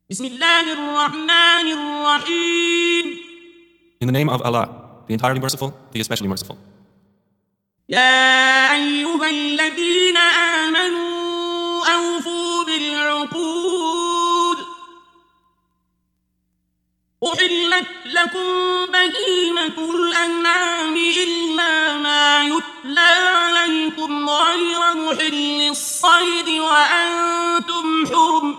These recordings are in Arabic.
بسم الله الرحمن الرحيم. In the name of Allah, the entirely merciful, the especially merciful. يا أيها الذين آمنوا أوفوا بالعقود. أحلت لكم بهيمة الأنعام إلا ما يتلى عليكم غير محل الصيد وأنتم حرم.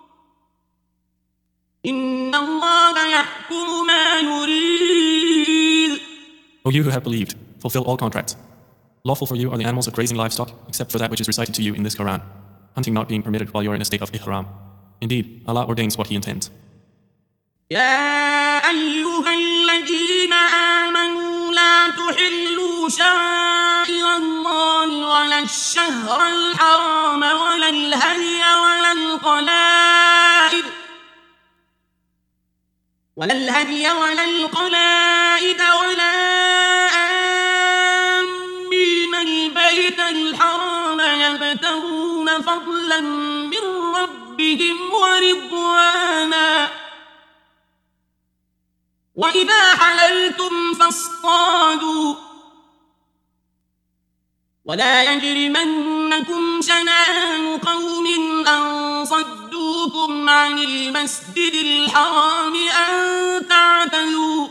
إن الله يحكم ما يريد. O you who have believed, fulfill all contracts. Lawful for you are the animals of grazing livestock, except for that which is recited to you in this Quran, hunting not being permitted while you are in a state of ihram. Indeed, Allah ordains what He intends. يا أيها الذين آمنوا لا تحلوا شعائر الله ولا الشهر الحرام ولا الهدي ولا القلائد ولا آمين البيت الحرام يبتغون فضلا من ربهم ورضوانا. وإذا حللتم فاصطادوا ولا يجرمنكم شنآن قوم أن صدوكم عن المسجد الحرام أن تعتدوا.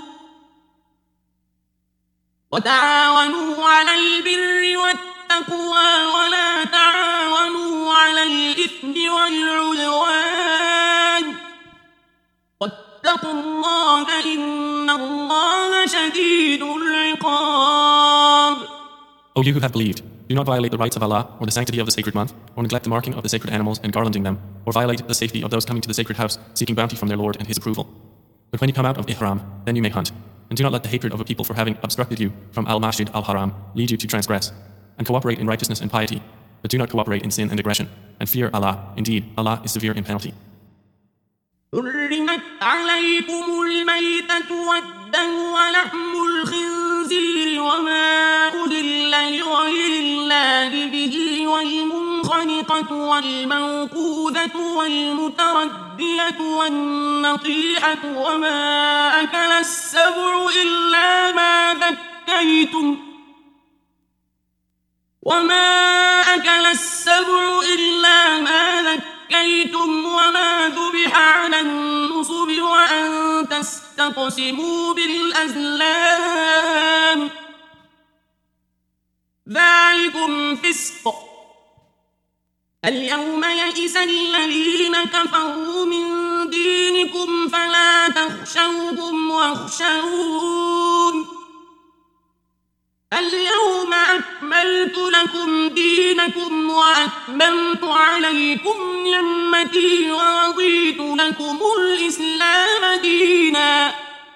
وتعاونوا على البر والتقوى ولا تعاونوا على الإثم والعدوان. واتقوا الله إن الله شديد العقاب. O you who have believed, do not violate the rights of Allah or the sanctity of the sacred month, or neglect the marking of the sacred animals and garlanding them, or violate the safety of those coming to the sacred house seeking bounty from their Lord and His approval. But when you come out of ihram, then you may hunt. And do not let the hatred of a people for having obstructed you from al-Masjid al-Haram lead you to transgress. And cooperate in righteousness and piety, but do not cooperate in sin and aggression. And fear Allah. Indeed, Allah is severe in penalty. حرمت عليكم الميتة والدم ولحم الخنزير وما أهل لغير الله به والمنخنقة والموقوذة والمتردية والنطيحة وما أكل السبع إلا ما ذكيتم وما ذبح على النصب وأن تستقسموا بالأزلام. ذلكم فسق. اليوم يئس الذين كفروا من دينكم فلا تخشوهم واخشون. اليوم أكملت لكم دينكم وأتممت عليكم نعمتي ورضيت لكم الإسلام دينا.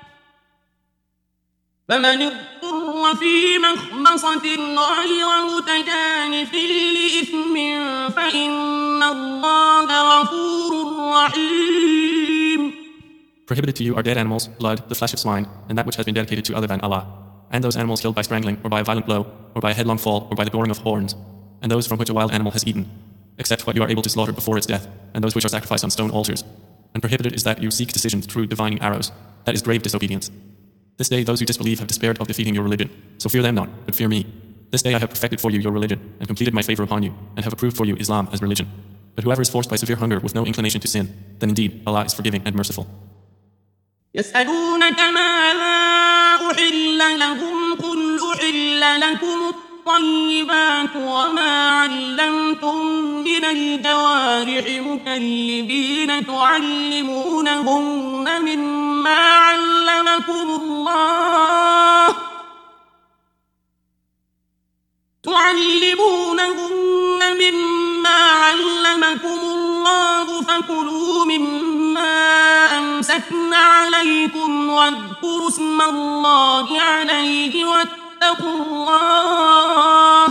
فمن اضطر في مخمصة غير متجانف لإثم فإن الله غفور رحيم. Prohibited to you are dead animals, blood, the flesh of swine, and that which has been dedicated to other than Allah. And those animals killed by strangling, or by a violent blow, or by a headlong fall, or by the goring of horns, and those from which a wild animal has eaten, except what you are able to slaughter before its death, and those which are sacrificed on stone altars. And prohibited is that you seek decisions through divining arrows. That is grave disobedience. This day those who disbelieve have despaired of defeating your religion, so fear them not, but fear me. This day I have perfected for you your religion, and completed my favor upon you, and have approved for you Islam as religion. But whoever is forced by severe hunger with no inclination to sin, then indeed Allah is forgiving and merciful. يسألونك ماذا أحل لهم قل أحل لكم الطيبات وما علمتم من الجوارح مكلبين تعلمونهن مما علمكم الله فكلوا مما أمسكن عليكم واذكروا اسم الله عليه واتقوا الله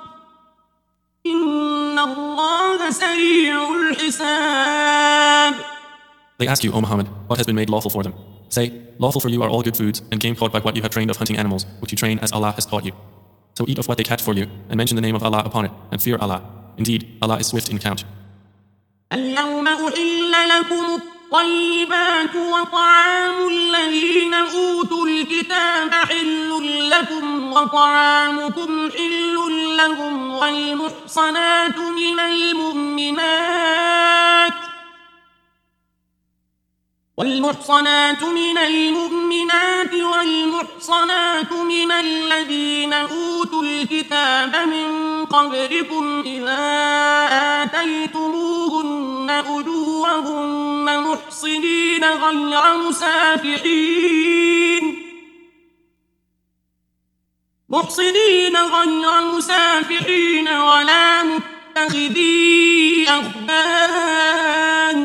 إن الله سريع الحساب. They ask you, O Muhammad, what has been made lawful for them. Say, lawful for you are all good foods and game caught by what you have trained of hunting animals, which you train as Allah has taught you. So eat of what they catch for you, and mention the name of Allah upon it, and fear Allah. Indeed, Allah is swift in count. اليوم أحل لكم الطيبات وطعام الذين أوتوا الكتاب حل لكم وطعامكم حل لهم والمحصنات من المؤمنات والمحصنات والمحصنات من الذين أوتوا الكتاب من قبلكم إذا آتيتموهن أجورهن محصنين غير مسافحين ولا متخذي أخدان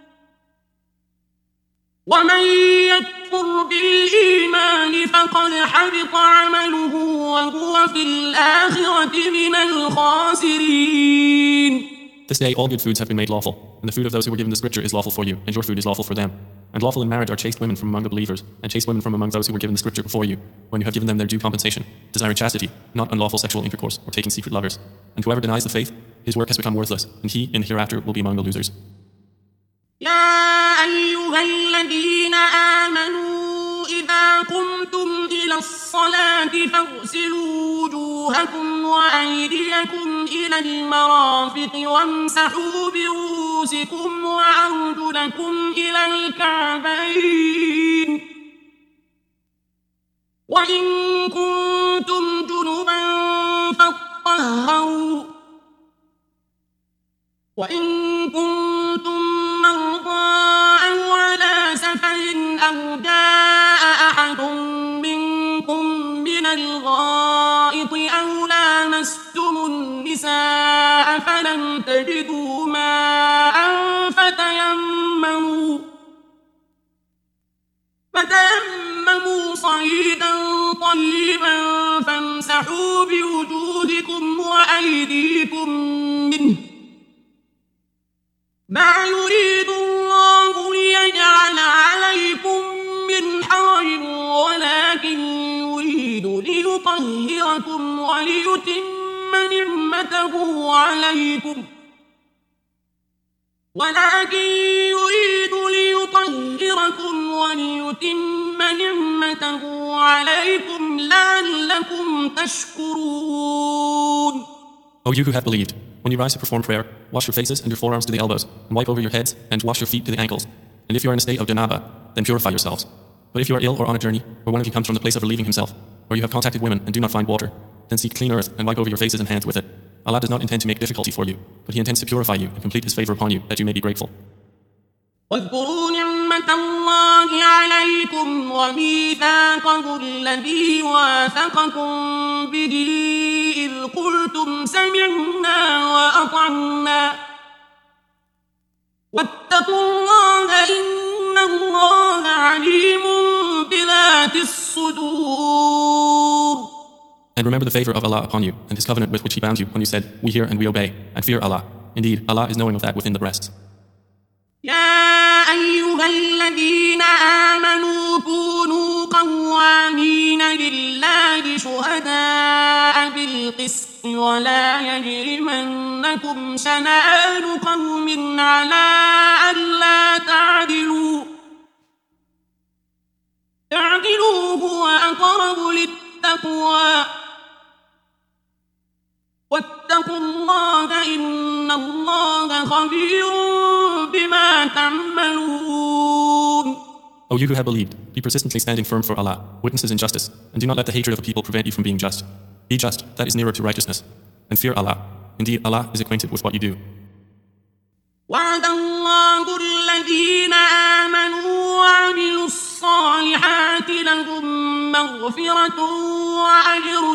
ومن يكفر بالإيمان فقد حبط عمله وهو في الآخرة من الخاسرين. This day all good foods have been made lawful, and the food of those who were given the scripture is lawful for you, and your food is lawful for them. And lawful in marriage are chaste women from among the believers, and chaste women from among those who were given the scripture before you, when you have given them their due compensation, desiring chastity, not unlawful sexual intercourse, or taking secret lovers. And whoever denies the faith, his work has become worthless, and he in hereafter will be among the losers. يا أيها الذين آمنوا إذا قمتم إلى الصلاة فاغسلوا وجوهكم وأيديكم إلى المرافق وامسحوا برؤوسكم وأرجلكم إلى الكعبين وإن كنتم جنبا فاطهروا وإن كنتم مرضى أو على سفر أو جاء أحد منكم من الغائط أو لامستم النساء فلم تجدوا ماء فتيمموا صعيدا طيبا فامسحوا بوجوهكم وأيديكم منه ما يريد الله ليجعل عليكم من حرج ولكن يريد ليطهركم وليتم نعمته عليكم لعلكم تشكرون. O you who have believed, when you rise to perform prayer, wash your faces and your forearms to the elbows, and wipe over your heads, and wash your feet to the ankles. And if you are in a state of janaba, then purify yourselves. But if you are ill or on a journey, or one of you comes from the place of relieving himself, or you have contacted women and do not find water, then seek clean earth and wipe over your faces and hands with it. Allah does not intend to make difficulty for you, but He intends to purify you and complete His favor upon you, that you may be grateful. واذكروا نعمة الله عليكم وميثاقه الذي واثقكم به إذ قلتم سمعنا وأطعنا واتقوا الله إن الله عليم بذات الصدور. And remember the favor of Allah upon you and His covenant with which He bound you when you said, "We hear and we obey," and fear Allah. Indeed, Allah is knowing of that within the breasts. يا أيها الذين آمنوا كونوا قوامين لله شهداء بالقسط ولا يجرمنكم شنآن قوم على ألا تعدلوا هو أقرب للتقوى واتقوا الله إن الله خبير بما تعملون. O you who have believed, be persistently standing firm for Allah, witnesses in justice, and do not let the hatred of the people prevent you from being just. Be just, that is nearer to righteousness, and fear Allah. Indeed, Allah is acquainted with what you do. وعد الله الذين آمنوا وعملوا الصالحات لهم مغفرة وأجر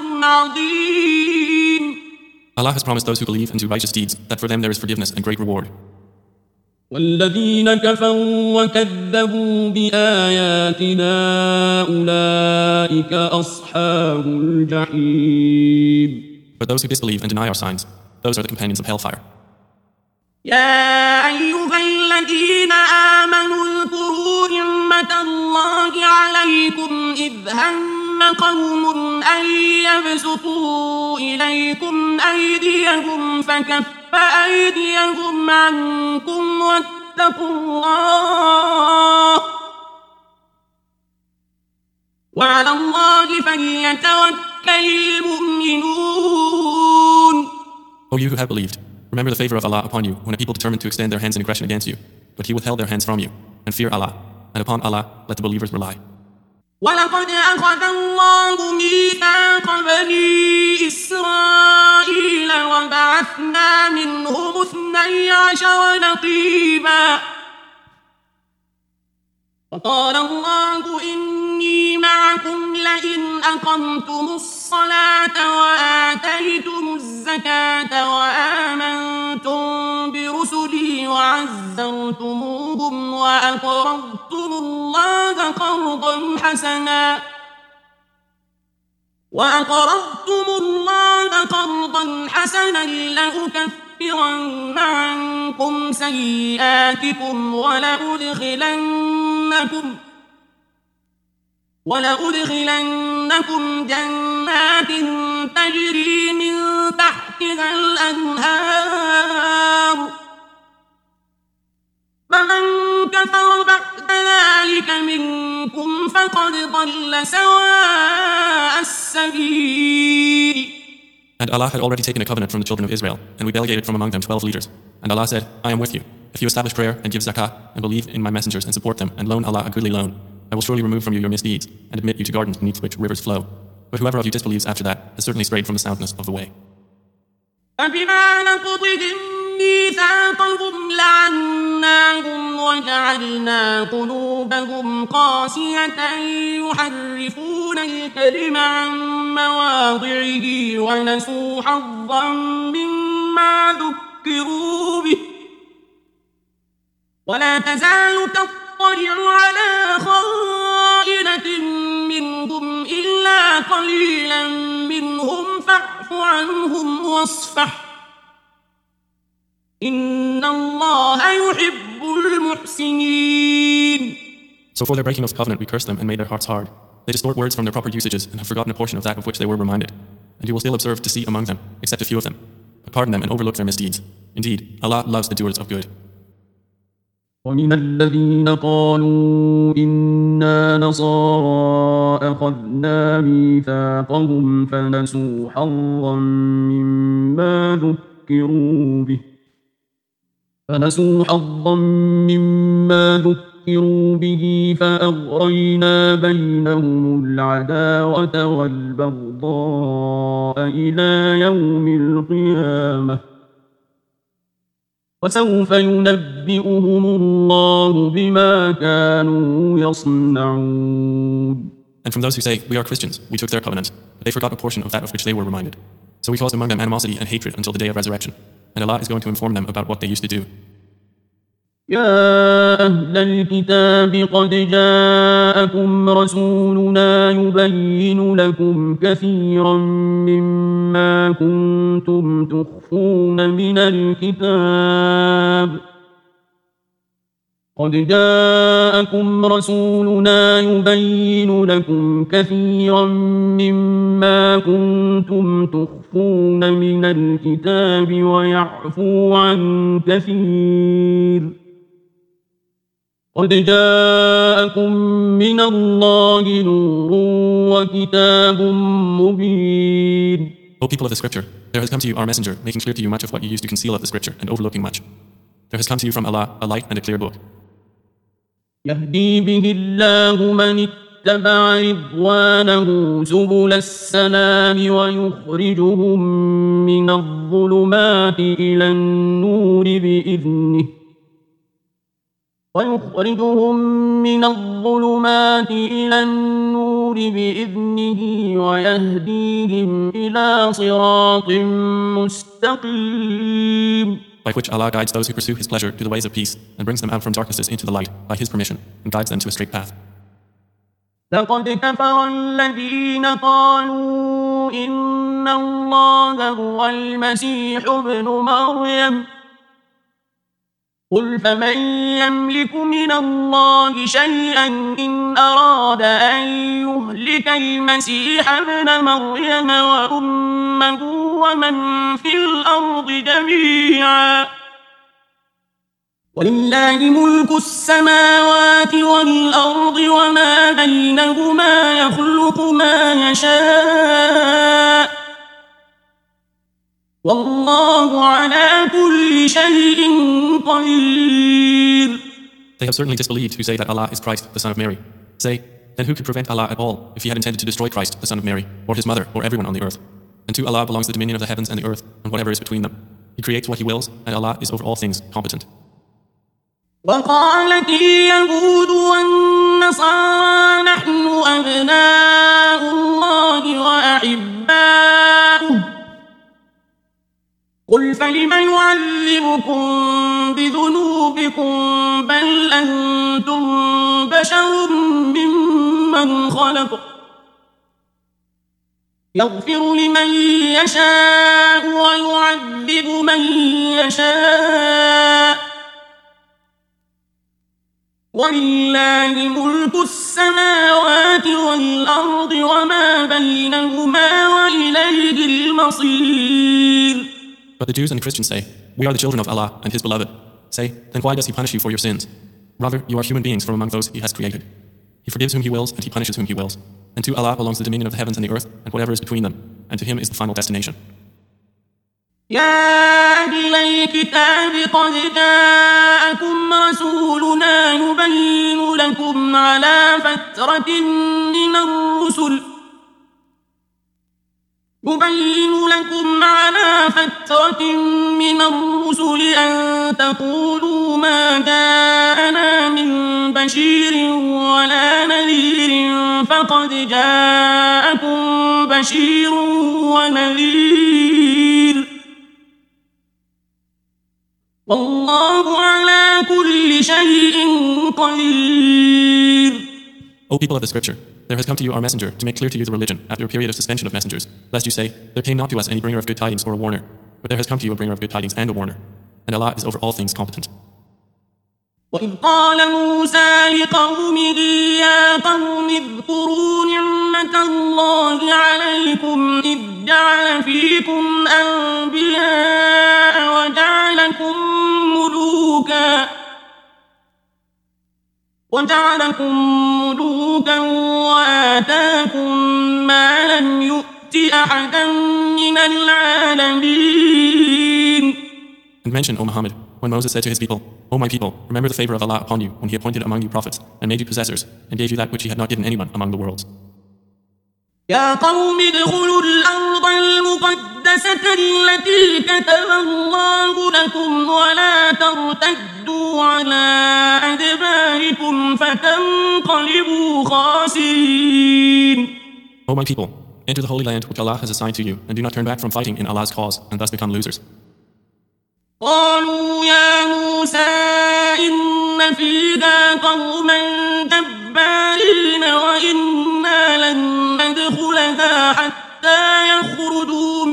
عظيم. Allah has promised those who believe and do righteous deeds that for them there is forgiveness and great reward. والذين كفروا وكذبوا بآياتنا أولئك أصحاب الجحيم. But those who disbelieve and deny our signs, those are the companions of hellfire. يا أيها الذين آمنوا اذكروا نعمة الله عليكم إذ هم قوم أن يبسطوا إليكم أيديهم فكف أيديهم عنكم واتقوا الله وعلى الله فليتوكل المؤمنون. O you who have believed, remember the favor of Allah upon you when a people determined to extend their hands in aggression against you, but He withheld their hands from you, and fear Allah, and upon Allah let the believers rely. ولقد أخذ الله ميثاق بني إسرائيل وبعثنا منهم 12 نقيبا وقال الله إني معكم لئن أقمتم الصلاة وآتيتم الزكاة وآمنتم برسلي وعزرتموهم وأقرضتم الله قرضا حسنا لأكفرن عنكم سيئاتكم ولأدخلنكم جنات تجري من تحتها الأنهار فمن كفر بعد ذلك منكم فقد ضل سواء السبيل. And Allah had already taken a covenant from the children of Israel, and we delegated from among them 12 leaders. And Allah said, I am with you. If you establish prayer and give zakah and believe in my messengers and support them and loan Allah a goodly loan, I will surely remove from you your misdeeds and admit you to gardens beneath which rivers flow. But whoever of you disbelieves after that has certainly strayed from the soundness of the way. فبما نقضهم ميثاقهم لعناهم وجعلنا قلوبهم قاسية يحرفون الكلم عن مواضعه ونسوا حظا مما ذكروا به ولا تزال تطلع على خائنة منهم إلا قليلا منهم فاعف عنهم واصفح إن الله يحب المحسنين. So for their breaking of the covenant we cursed them and made their hearts hard. They distort words from their proper usages and have forgotten a portion of that of which they were reminded. And you will still observe deceit among them, except a few of them. But pardon them and overlook their misdeeds. Indeed, Allah loves the doers of good. ومن الذين قالوا إنا نصارى أخذنا ميثاقهم فنسوا حظا مما ذكروا به فأغرينا بينهم العداوة والبغضاء إلى يوم القيامة وسوف ينبئهم الله بما كانوا يصنعون. And from those who say, we are Christians, we took their covenant, but they forgot a portion of that of which they were reminded. So we caused among them animosity and hatred until the day of resurrection. And Allah is going to inform them about what they used to do. يا أهل الكتاب قد جاءكم رسولنا يبين لكم كثيرا مما كنتم تخفون من الكتاب قد جاءكم رسولنا يبين لكم كثيرا مما كنتم تخفون من الكتاب ويعفو عن كثير قد جاءكم من الله نور وكتاب مبين. O people of the scripture, there has come to you our messenger, making clear to you much of what you used to conceal of the scripture and overlooking much. There has come to you from Allah a light and a clear book. يهدي به الله من اتبع رضوانه سبل السلام ويخرجهم من الظلمات إلى النور بإذنه ويهديهم إلى صراط مستقيم. By which Allah guides those who pursue His pleasure to the ways of peace and brings them out from darknesses into the light by His permission and guides them to a straight path. لقد كفر الذين قالوا إن الله هو المسيح ابن مريم قل فمن يملك من الله شيئا إن أراد أن يهلك المسيح ابن مريم وأمه ومن في الأرض جميعا ولله ملك السماوات والأرض وما بينهما يخلق ما يشاء والله على كل شيء قدير. They have certainly disbelieved who say that Allah is Christ, the son of Mary. Say, then who could prevent Allah at all if he had intended to destroy Christ, the son of Mary, or his mother, or everyone on the earth? And to Allah belongs the dominion of the heavens and the earth, and whatever is between them. He creates what he wills, and Allah is over all things competent. وقالت اليهود والنصارى نحن أبناء الله وأحباؤه قل فلم يعذبكم بذنوبكم بل أنتم بشر ممن خلق يغفر لمن يشاء ويعذب من يشاء ولله ملك السماوات والأرض وما بينهما وإليه المصير. But the Jews and the Christians say, we are the children of Allah and His beloved. Say, then why does He punish you for your sins? Rather, you are human beings from among those He has created. He forgives whom He wills and He punishes whom He wills. And to Allah belongs the dominion of the heavens and the earth and whatever is between them. And to Him is the final destination. يا أهل الكتاب قد جاءكم رسولنا يبين لكم على فترة من الرسل أن تقولوا ما جاءنا من بشير ولا نذير فقد جاءكم بشير ونذير والله على كل شيء قدير. O people of the scripture, there has come to you our messenger to make clear to you the religion after a period of suspension of messengers, lest you say, there came not to us any bringer of good tidings or a warner, but there has come to you a bringer of good tidings and a warner, and Allah is over all things competent. وإذ قال موسى لقومه يا قوم اذكروا نعمة الله عليكم إذ جعل فيكم أنبياء وجعلكم ملوكا وآتاكم ما لم يؤت أحدا من العالمين. And mention, O Muhammad, when Moses said to his people, O my people, remember the favor of Allah upon you when He appointed among you prophets and made you possessors and gave you that which He had not given anyone among the worlds. يا قوم ادخلوا الأرض المقدسة التي كتب الله لكم ولا ترتدوا على أدباركم فتنقلبوا خاسرين. O my people, enter the holy land which Allah has assigned to you and do not turn back from fighting in Allah's cause and thus become losers. قالوا يا موسى إن فيها قوما جبارين وإنا لن ندخلها حتى يخرجوا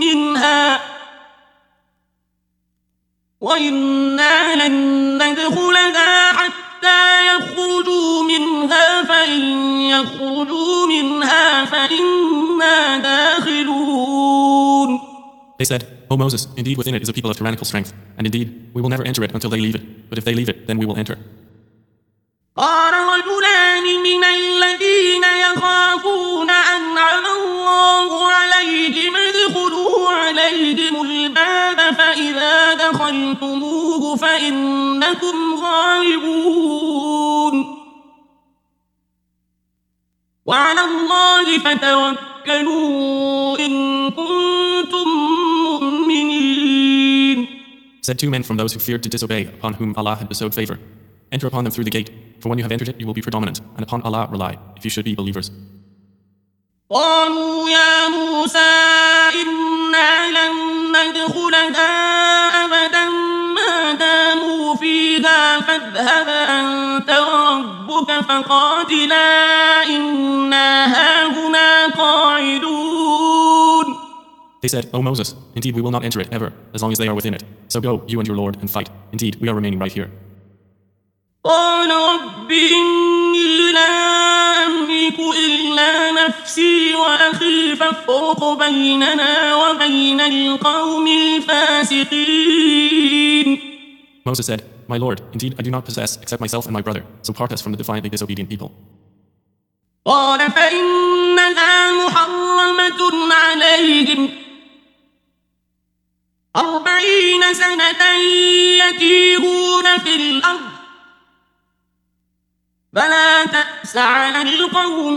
منها فإن يخرجوا منها فإنا داخلون. They said, O Moses, indeed within it is a people of tyrannical strength, and indeed we will never enter it until they leave it, but if they leave it, then we will enter. قال رجلان من الذين يخافون أنعم الله عليهم ادخلوا عليهم الباب فإذا دخلتموه فإنكم غالبون وعلى الله فتوكلوا إن كنتم مؤمنين. Said two men from those who feared to disobey, upon whom Allah had bestowed favor, enter upon them through the gate, for when you have entered it you will be predominant, and upon Allah rely, if you should be believers. قالوا يا موسى إنا لن ندخلها أبدا ما داموا فيها فاذهب أنت وربك فقاتلا إنا هاهنا قاعدون. They said, O Moses, indeed we will not enter it ever, as long as they are within it. So go, you and your Lord, and fight. Indeed, we are remaining right here. قال رب إني لا أملك إلا نفسي وأخي فافرق بيننا وبين القوم الفاسقين. Moses said, My Lord, indeed I do not possess except myself and my brother, so part us from the defiantly disobedient people. قال فإنها محرمة عليهم 40 سنة يتيهون في الأرض فلا تأس على القوم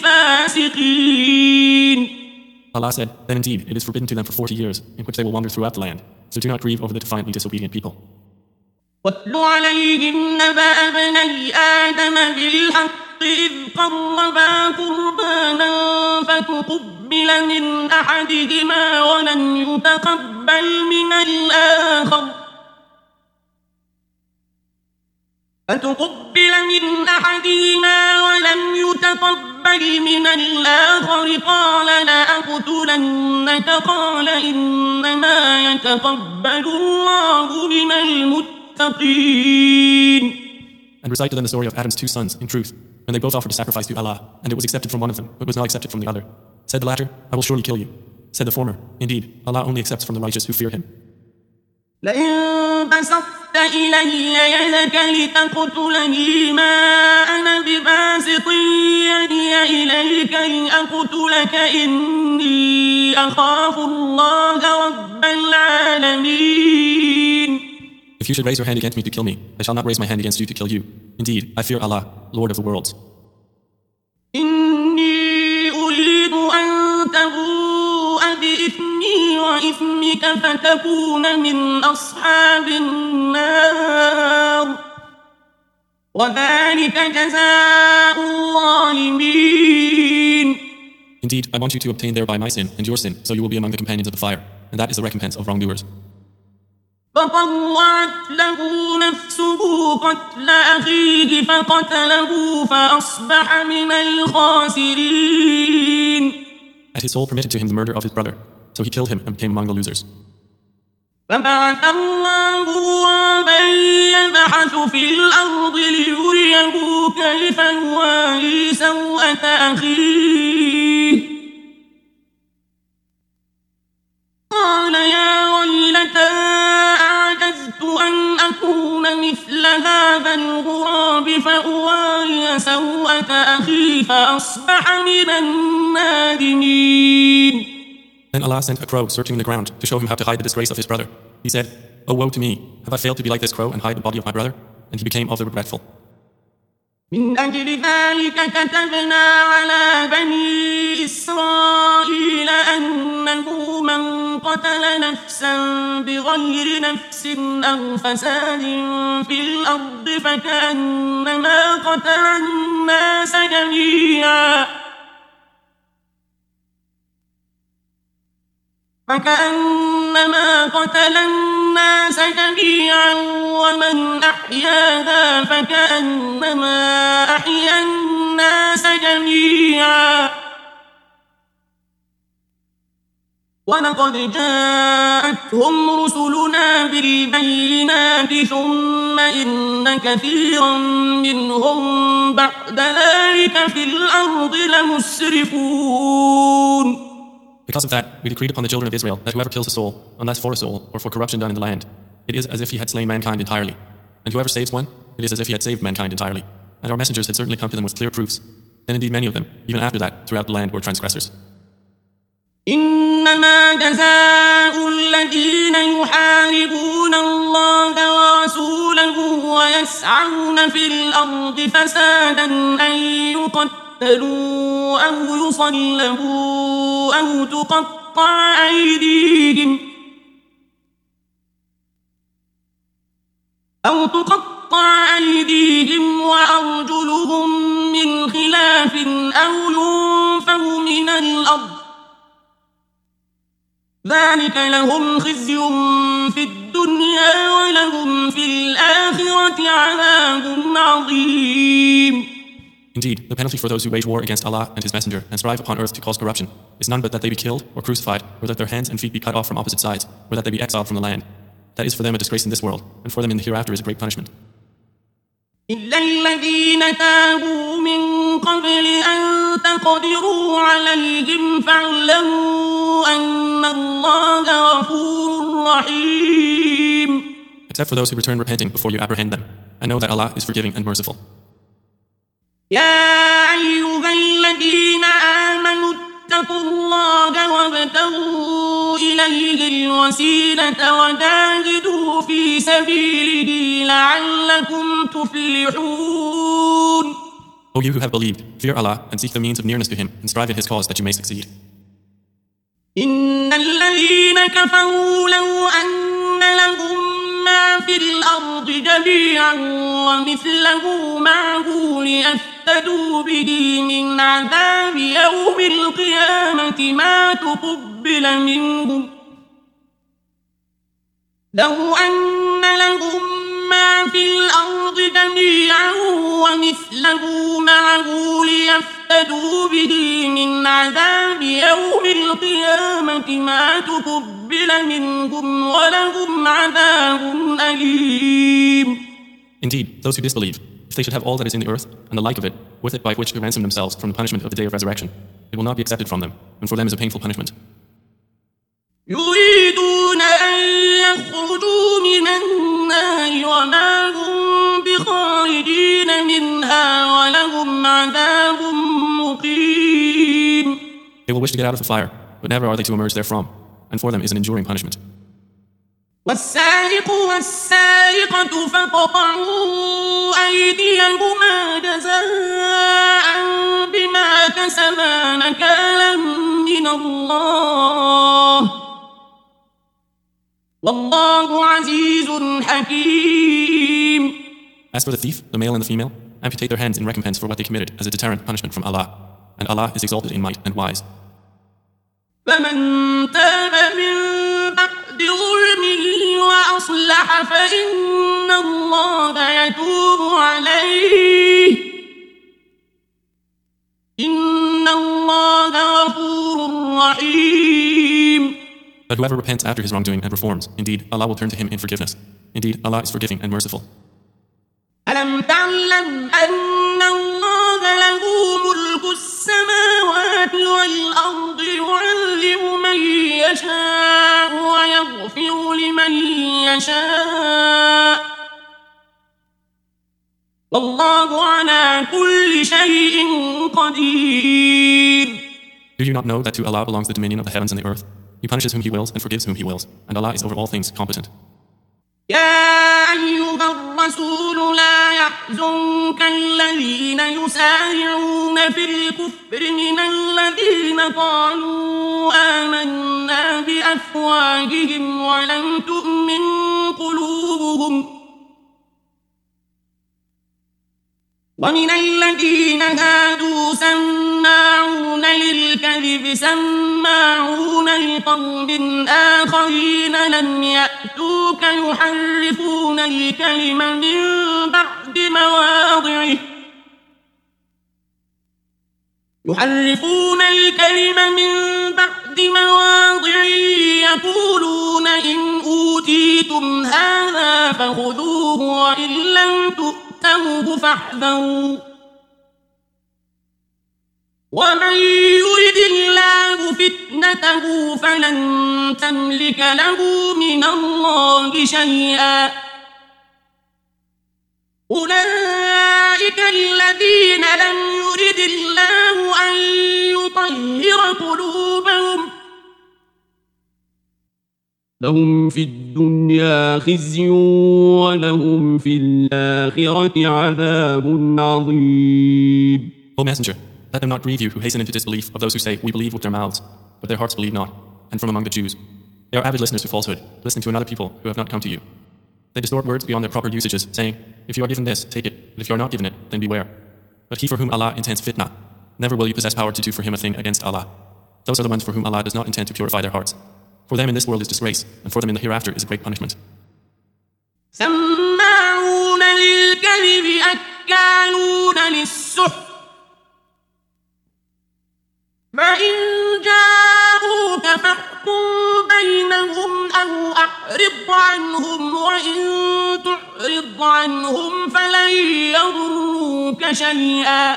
الفاسقين. Allah said, then indeed it is forbidden to them for 40 years, in which they will wander throughout the land, so do not grieve over the defiantly disobedient people. واتل عليهم نبأ ابني آدم بالحق إذ قربا قربانا فتقبل من أحدهما ولم يتقبل من الآخر قال لأقتلنك قال إنما يتقبل الله من المتقين. And recite to them the story of Adam's two sons, in truth, when they both offered to sacrifice to Allah, and it was accepted from one of them, but was not accepted from the other. Said the latter, I will surely kill you. Said the former, indeed, Allah only accepts from the righteous who fear Him. لئن بسطت إلي يدك لتقتلني ما أنا بباسط يدي إليك لأقتلك إني أخاف الله رب العالمين. If you should raise your hand against me to kill me, I shall not raise my hand against you to kill you. Indeed, I fear Allah, Lord of the worlds. إني أريد أن تبوء بإثمي وإثمك فتكون من أصحاب النار وذلك جزاء الظالمين. Indeed, I want you to obtain thereby my sin and your sin, so you will be among the companions of the fire, and that is the recompense of wrongdoers. فطوعت له نفسه قتل أخيه فقتله فأصبح من الخاسرين. And his soul permitted to him the murder of his brother, so he killed him and became among the losers. فبعث الله غرابا يبحث في الأرض ليريه كيف يواري سوءة أخيه قال يا ويلتى أعجزت أن أكون مثل هذا الغراب فأواري سوءة أخي فأصبح من النادمين. Then Allah sent a crow searching the ground to show him how to hide the disgrace of his brother. He said, Oh woe to me, have I failed to be like this crow and hide the body of my brother? And he became of the regretful. من أجل ذلك كتبنا على بني إسرائيل أنه من قتل نفسا بغير نفس أو فساد في الأرض فكأنما قتل الناس جميعا ومن أحياها فكأنما أحيا الناس جميعا ولقد جاءتهم رسلنا بالبينات ثم إن كثيرا منهم بعد ذلك في الأرض لمسرفون. Because of that, we decreed upon the children of Israel that whoever kills a soul, unless for a soul or for corruption done in the land, it is as if he had slain mankind entirely. And whoever saves one, it is as if he had saved mankind entirely. And our messengers had certainly come to them with clear proofs. And indeed many of them, even after that, throughout the land were transgressors. إنما جزاء الذين يحاربون الله ورسوله ويسعون في الأرض فسادا أن يقتلوا أو يصلبوا أو تقطع أيديهم وأرجلهم من خلاف أو ينفوا من الأرض ذلك لهم خزي في الدنيا ولهم في الآخرة عذاب عظيم. Indeed, the penalty for those who wage war against Allah and His Messenger and strive upon earth to cause corruption is none but that they be killed or crucified, or that their hands and feet be cut off from opposite sides, or that they be exiled from the land. That is for them a disgrace in this world, and for them in the hereafter is a great punishment. إلا الذين تابوا من قبل أن تقدروا عليهم فاعلموا أن الله غفور رحيم. except for those who return repenting before you apprehend them, and know that Allah is forgiving and merciful. يا أيها الذين آمنوا اتقوا الله وابتغوا إليه الوسيلة وجاهدوا في سبيله لعلكم تفلحون. O you who have believed, fear Allah and seek the means of nearness to Him and strive in His cause that you may succeed. إن الذين كفروا لو أن لهم ما في الأرض جميعا ومثله معه ليفتدوا به من عذاب يوم القيامة ما تقبل منهم لو أن لهم ما في الأرض جميعا ومثله معه ليفتدوا به من عذاب يوم القيامة ما تقبل منهم ولهم عذاب أليم. Indeed, those who disbelieve, if they should have all that is in the earth and the like of it, with it by which to ransom themselves from the punishment of the day of resurrection, it will not be accepted from them, and for them is a painful punishment. يريدون أن يخرجوا من النار وما هم بخارجين منها ولهم عذاب مقيم. They will wish to get out of the fire, but never are they to emerge therefrom, and for them is an enduring punishment. والسارق والسارقة فاقطعوا أيديهما جزاء بما كسبا نكالا من الله والله عزيز حكيم. As for the thief, the male and the female, amputate their hands in recompense for what they committed as a deterrent punishment from Allah, and Allah is exalted in might and wise. فمن تاب من بعد ظلمه وأصلح فإن الله يتوب عليه إن الله غفور رحيم. But whoever repents after his wrongdoing and reforms, indeed, Allah will turn to him in forgiveness. Indeed, Allah is forgiving and merciful. ألم تعلم أن الله له ملك السماوات والأرض يعذب من يشاء ويغفر لمن يشاء والله على كل شيء قدير. Do you not know that to Allah belongs the dominion of the heavens and the earth? He punishes whom He wills and forgives whom He wills, and Allah is over all things competent. يا أيها الرسول لا يحزنك الذين يسارعون في الكفر من الذين قالوا آمنا بأفواههم ولم تؤمن قلوبهم ومن الذين هادوا سماعون للكذب سماعون لقوم آخرين لم يأتوك يحرفون الكلم من بعد مواضعه يقولون إن أوتيتم هذا فخذوه وإن لم تؤتوه فاحذروا ومن يرد الله فتنته فلن تملك له من الله شيئا أولئك الذين لم يرد الله أن يطهر قلوبهم لهم في الدنيا خزي ولهم في الآخرة عذاب عظيم. O Messenger, let them not grieve you who hasten into disbelief of those who say, we believe with their mouths, but their hearts believe not, and from among the Jews. They are avid listeners to falsehood, listening to another people who have not come to you. They distort words beyond their proper usages, saying, if you are given this, take it, but if you are not given it, then beware. But he for whom Allah intends fitna, never will you possess power to do for him a thing against Allah. Those are the ones for whom Allah does not intend to purify their hearts. For them in this world is disgrace, and for them in the hereafter is a great punishment. سماعون للكذب أكالون للسحت فإن جاءوك فاحكم بينهم أو أعرض عنهم وإن تعرض عنهم فلن يضروك شيئا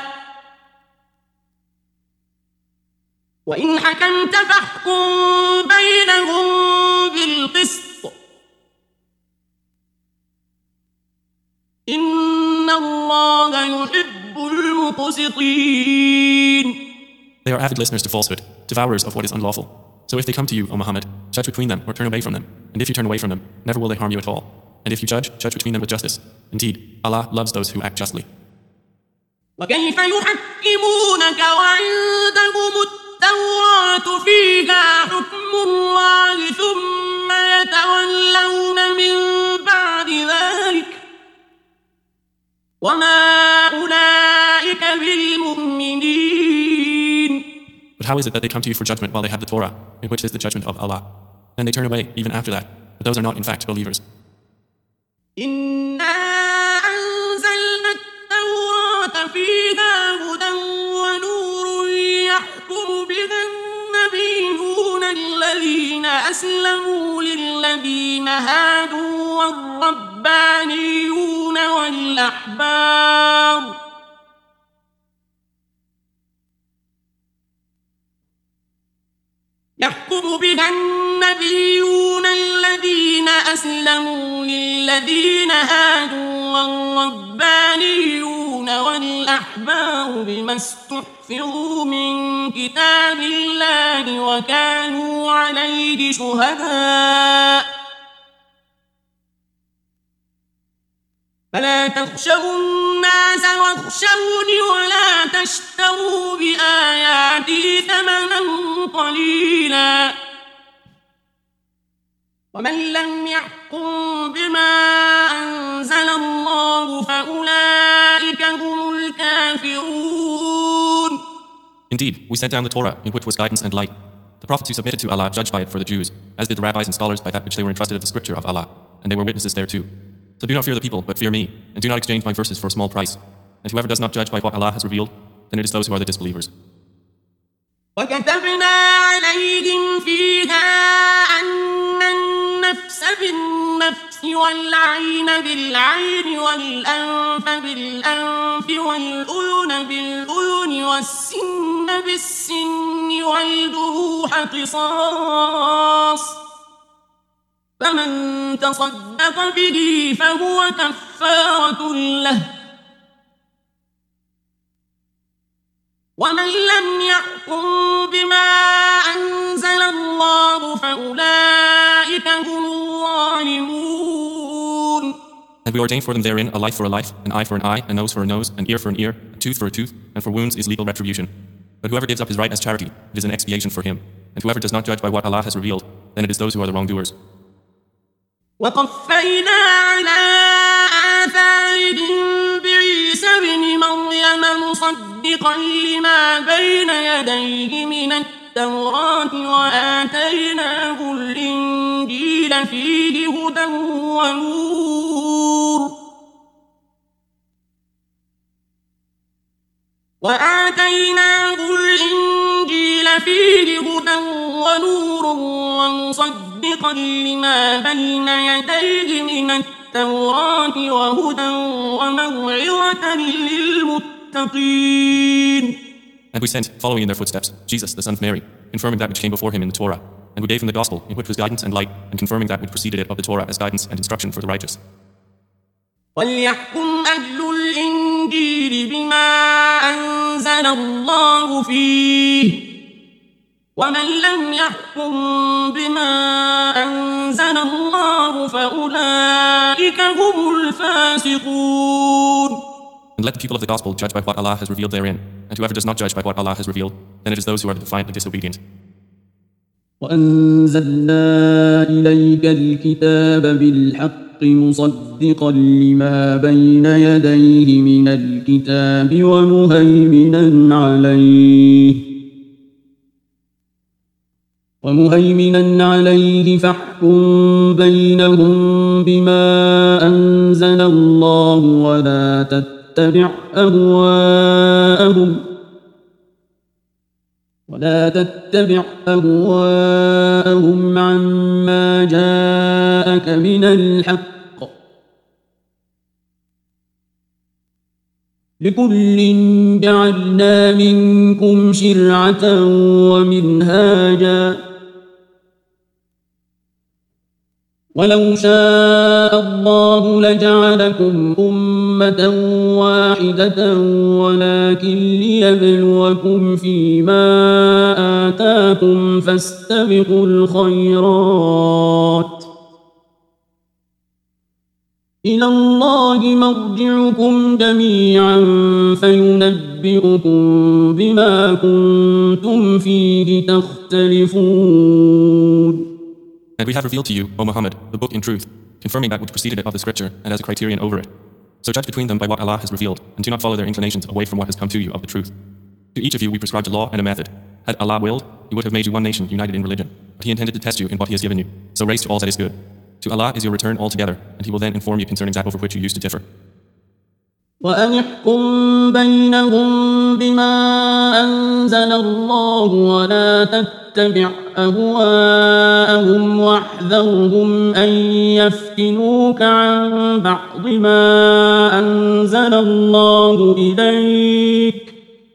وإن حكمت فاحكم بينهم بالقسط إن الله يحب المقسطين. They are avid listeners to falsehood, devourers of what is unlawful. So if they come to you, O Muhammad, judge between them or turn away from them. And if you turn away from them, never will they harm you at all. And if you judge, judge between them with justice. Indeed, Allah loves those who act justly. وكيف يحكمونك وعندهم التوراة فيها حكم الله ثم يتولون من بعد ذلك وما أولئك بالمؤمنين. But how is it that they come to you for judgment while they have the Torah, in which is the judgment of Allah? And they turn away even after that, but those are not in fact believers. إنا أنزلنا التوراة فيها هدى ونور يحكم بها النبيون الذين أسلموا للذين هادوا والربانيون والأحبار يحكم بها النبيون الذين أسلموا للذين هادوا والربانيون والأحبار بما استحفظوا من كتاب الله وكانوا عليه شهداء فلا تخشوا الناس واخشوني ولا تشتروا بآياتي ثمنا قليلا ومن لم يحكم بما أنزل الله فأولئك هم الكافرون. Indeed, we sent down the Torah in which was guidance and light. The prophets who submitted to Allah judged by it for the Jews, as did the rabbis and scholars by that which they were entrusted of the scripture of Allah, and they were witnesses thereto. So do not fear the people, but fear me, and do not exchange my verses for a small price. And whoever does not judge by what Allah has revealed, then it is those who are the disbelievers. وكتبنا عليهم فيها أن النفس بالنفس والعين بالعين والأنف بالأنف والأذن بالأذن والسن بالسن والجروح قصاص فمن تصدق به فهو كفارة له ومن لم يحكم بما أنزل الله فأولئك هم الظالمون. And we ordained for them therein a life for a life, an eye for an eye, a nose for a nose, an ear for an ear, a tooth for a tooth, and for wounds is legal retribution. But whoever gives up his right as charity, it is an expiation for him. And whoever does not judge by what Allah has revealed, then it is those who are the wrongdoers. وقفينا على آثارهم بعيسى ابن مريم مصدقا لما بين يديه من التوراة وآتيناه الإنجيل فيه هدى ونور ومصدقا لما بين يديه من التوراة وهدى وموعظة للمتقين. And we sent, following in their footsteps, Jesus, the son of Mary, confirming that which came before him in the Torah. And we gave him the gospel, in which was guidance and light, and confirming that which preceded it of the Torah as guidance and instruction for the righteous. وَلْيَحْكُمْ أَهْلُ الْإِنْجِيلِ بِمَا أَنزَلَ اللَّهُ فِيهِ وَمَنْ لَمْ يَحْكُمْ بِمَا أَنزَلَ اللَّهُ فَأُولَئِكَ هُمُ الْفَاسِقُونَ. And let the people of the gospel judge by what Allah has revealed therein. And whoever does not judge by what Allah has revealed, then it is those who are the defiant and disobedient. وأنزلنا إليك الكتاب بالحق مصدقا لما بين يديه من الكتاب ومهيمنا عليه فاحكم بينهم بما أنزل الله ولا تتبع أهواءهم عما جاءك من الحق لكل جعلنا منكم شرعة ومنهاجا ولو شاء الله لجعلكم أمة واحدة ولكن ليبلوكم فيما آتاكم فاستبقوا الخيرات إلى الله مرجعكم جميعا فينبئكم بما كنتم فيه تختلفون. And we have revealed to you, O Muhammad, the book in truth, confirming that which preceded it of the scripture and as a criterion over it. So judge between them by what Allah has revealed, and do not follow their inclinations away from what has come to you of the truth. To each of you we prescribed a law and a method. Had Allah willed, He would have made you one nation united in religion. But He intended to test you in what He has given you. So raise to all that is good. To Allah is your return altogether, and He will then inform you concerning that over which you used to differ. وأن احكم بينهم بما أنزل الله ولا تتبع أهواءهم واحذرهم أن يفتنوك عن بعض ما أنزل الله إليك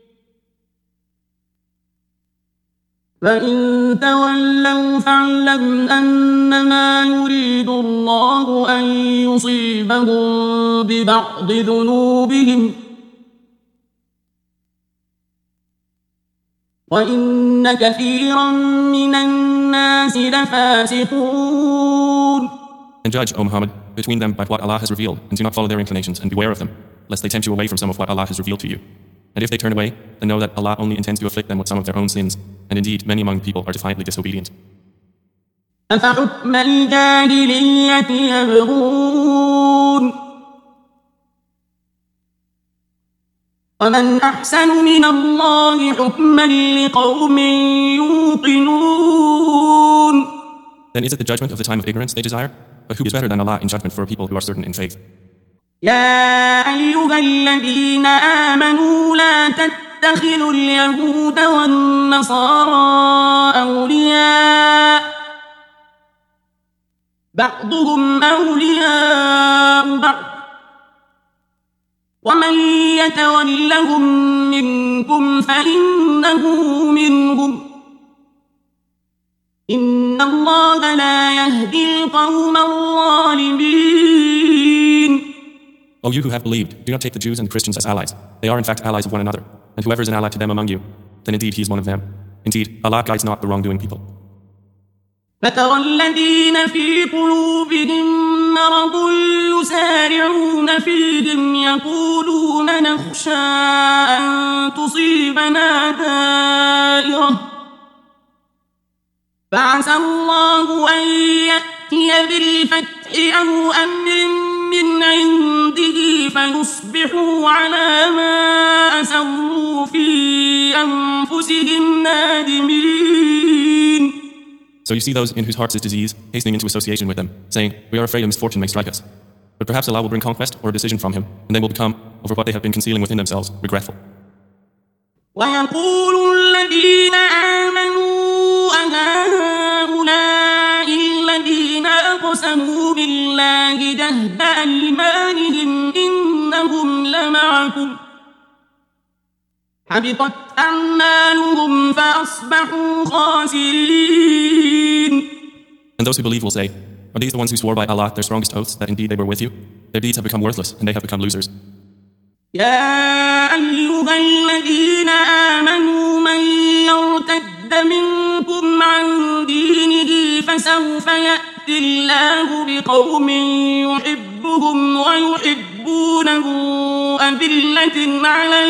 فإن تولوا فاعلم أنما يريد الله أن يصيبهم ببعض ذنوبهم وإن كثيرا من الناس لفاسقون. And judge, O Muhammad, between them by what Allah has revealed, and do not follow their inclinations, and beware of them, lest they tempt you away from some of what Allah has revealed to you. And if they turn away, then know that Allah only intends to afflict them with some of their own sins, and indeed many among the people are defiantly disobedient. أفحكم الجاهلية يبغون ومن أحسن من الله حكما لقوم يوقنون. Then is it the judgment of the time of ignorance they desire? But who is better than Allah in judgment for a people who are certain in faith? يا أيها الذين آمنوا لا تتخذوا اليهود والنصارى أولياء بعضهم أولياء بعض ومن يتولهم منكم فإنه منهم إن الله لا يهدي القوم الظالمين. O you who have believed, do not take the Jews and the Christians as allies. They are in fact allies of one another. And whoever is an ally to them among you, then indeed he is one of them. Indeed, Allah guides not the wrongdoing people. فترى الذين في قلوبهم مرض يسارعون فيهم يقولون نخشى أن تصيبنا دائرة فعسى الله أن يأتي بالفتح أو أمر من عنده فيصبحوا على ما أسروا في أنفسهم نادمين. So you see those in whose hearts is disease hastening into association with them, saying, "We are afraid a misfortune may strike us." But perhaps Allah will bring conquest or a decision from Him, and they will become, over what they have been concealing within themselves, regretful. ويقول الذين آمنوا أهؤلاء الذين أقسموا بالله جهد أيمانهم إنهم لمعكم حبطت أعمالهم فأصبحوا خاسرين. And those who believe will say, "Are these the ones who swore by Allah their strongest oaths that indeed they were with you? Their deeds have become worthless and they have become losers." يا أيها الذين آمنوا من يرتد منكم عن دينه فسوف يأتي الله بقوم يحبهم ويحبونه أذلة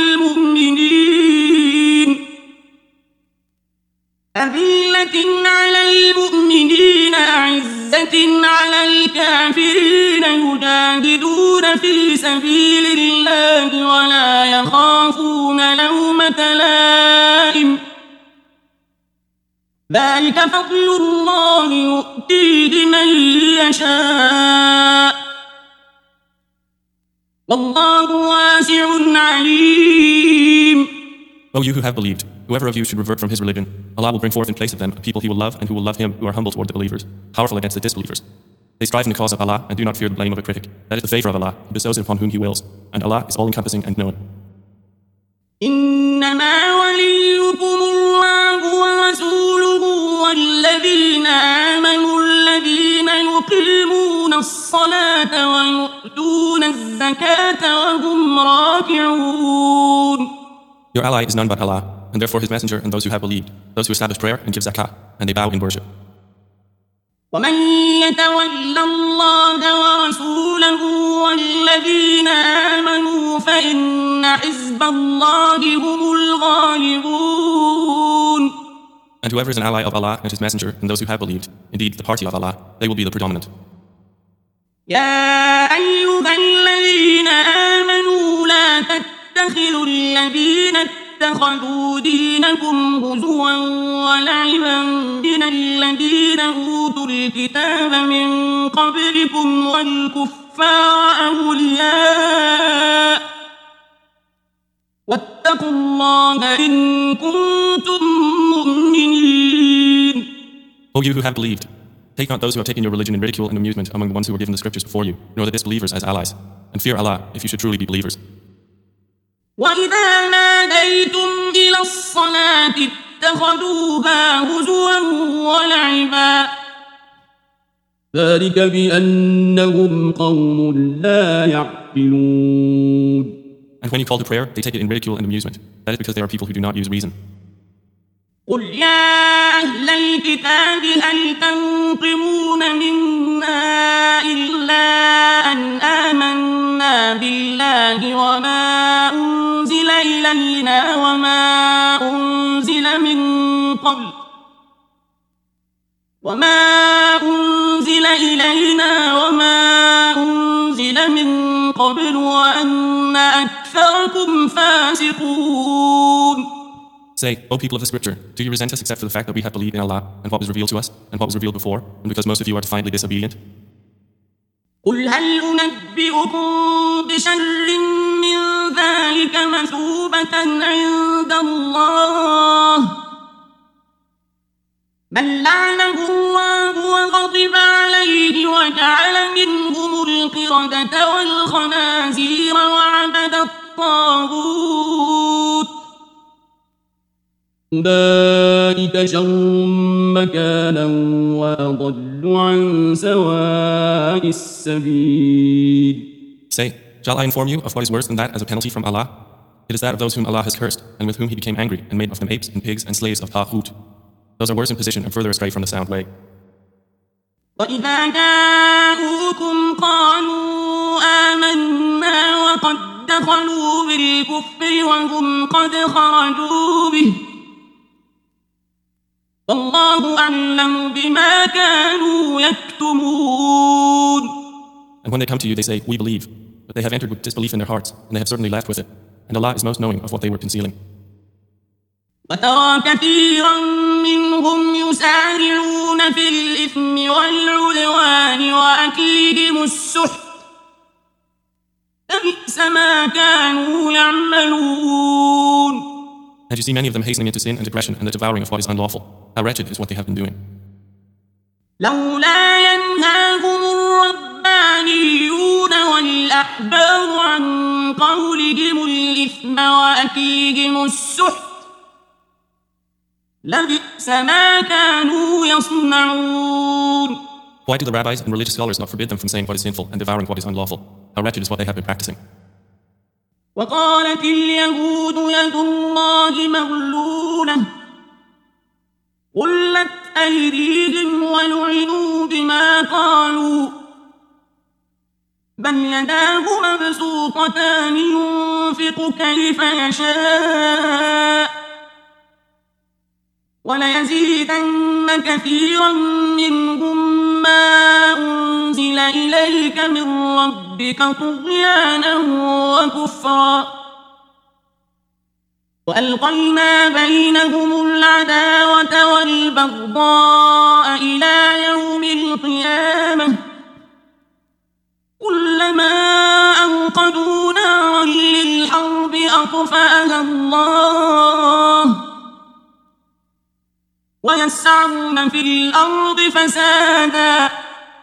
على المؤمنين أعزة على الكافرين يجاهدون في سبيل الله ولا يخافون لومة لائم ذلك فضل الله يؤتيه من يشاء والله واسع عليم. O you who have believed, whoever of you should revert from his religion, Allah will bring forth in place of them a people He will love and who will love Him who are humble toward the believers, powerful against the disbelievers. They strive in the cause of Allah and do not fear the blame of a critic. That is the favor of Allah, He bestows it upon whom He wills, and Allah is all-encompassing and knowing. إنما وليكم الله ورسوله والذين آمنوا الذين يقيمون الصلاة ويؤتون الزكاة وهم راكعون. Your ally is none but Allah, and therefore His Messenger and those who have believed, those who establish prayer and give zakah, and they bow in worship. ومن يتول الله ورسوله والذين آمنوا فإن حزب الله هم الغالبون. And whoever is an ally of Allah and His Messenger and those who have believed, indeed the party of Allah, they will be the predominant. يا أيها الذين آمنوا لا تتخذوا الذين اتخذوا دينكم هزوا ولعبا من الذين أوتوا الكتاب من قبلكم والكفار أولياء واتقوا الله إن كنتم مؤمنين. O you who have believed, take not those who have taken your religion in ridicule and amusement among the ones who were given the scriptures before you, nor the disbelievers as allies, and fear Allah if you should truly be believers. وإذا ناديتم إلى الصلاة اتخذوها هزوا ولعبا ذلك بأنهم قوم لا يعقلون. And when you call to prayer, they take it in ridicule and amusement. That is because they are people who do not use reason. قل يا أهل الكتاب هل تنقمون منا إلا أن آمنا بالله وما أنزل إلينا وما أنزل من قبل وأن أكثركم فاسقون. Say, O people of the scripture, do you resent us except for the fact that we have believed in Allah and what was revealed to us and what was revealed before, and because most of you are defiantly disobedient? قل هل أنبئكم بشر من ذلك مثوبة عند الله من لعنه الله وغضب عليه وجعل منهم القردة والخنازير وعبد الطاغوت أولئك شر مكانا وأضل عن سواء السبيل. Say, shall I inform you of what is worse than that as a penalty from Allah? It is that of those whom Allah has cursed, and with whom He became angry, and made of them apes and pigs and slaves of Taghut. Those are worse in position and further astray from the sound way. وإذا جاءوكم قالوا آمنا وقد دخلوا بالكفر وهم قد خرجوا به والله أعلم بما كانوا يكتمون. And when they come to you, they say, we believe, but they have entered with disbelief in their hearts, and they have certainly left with it. And Allah is most knowing of what they were concealing. وترى كثيرا منهم يسارعون في الإثم والعدوان وأكلهم السحت لبئس ما كانوا يعملون. And you see many of them hastening into sin and aggression and the devouring of what is unlawful. How wretched is what they have been doing. لولا ينهاهم الربانيون والأحبار عن قولهم الإثم وأكلهم السحت لبئس ما كانوا يصنعون. Why do the rabbis and religious scholars not forbid them from saying what is sinful and devouring what is unlawful? How wretched is what they have been practicing. وقالت اليهود يد الله مغلولة غلت أيديهم ولعنوا بما قالوا بل يداه مبسوطتان ينفق كيف يشاء وليزيدن كثيرا منهم ما أنزل إليك من ربك طغيانا وكفرا وألقينا بينهم العداوة والبغضاء إلى يوم القيامة كلما أوقدوا نارا للحرب أطفأها الله ويسعون في الأرض فسادا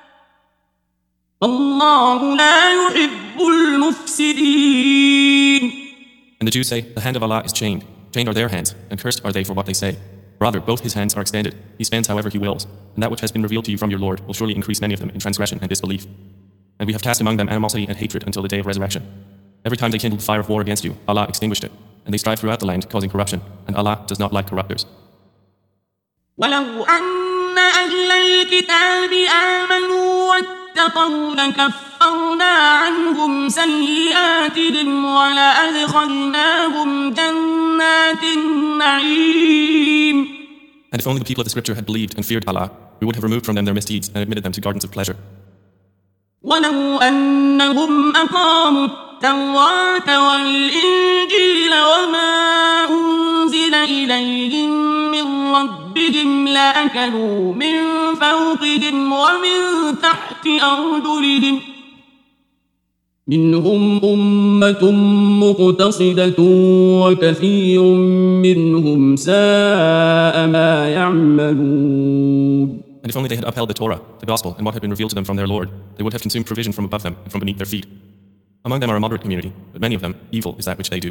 والله لا يحب المفسدين. And the Jews say, the hand of Allah is chained. Chained are their hands, and cursed are they for what they say. Rather, both His hands are extended. He spends however He wills, and that which has been revealed to you from your Lord will surely increase many of them in transgression and disbelief. And we have cast among them animosity and hatred until the day of resurrection. Every time they kindled the fire of war against you, Allah extinguished it. And they strive throughout the land, causing corruption. And Allah does not like corruptors. ولو أن أهل الكتاب آمنوا واتقوا لكفرنا عنهم سيئاتهم ولأدخلناهم جنات النعيم. And if only the people of the scripture had believed and feared Allah, we would have removed from them their misdeeds and admitted them to gardens of pleasure. ولو أنهم أقاموا التوراة والإنجيل وما أنزل إليهم من ربهم لأكلوا من فوقهم ومن تحت أرجلهم منهم أمة مقتصدة وكثير منهم ساء ما يعملون. And if only they had upheld the Torah, the Gospel, and what had been revealed to them from their Lord, they would have consumed provision from above them and from beneath their feet. Among them are a moderate community, but many of them, evil is that which they do.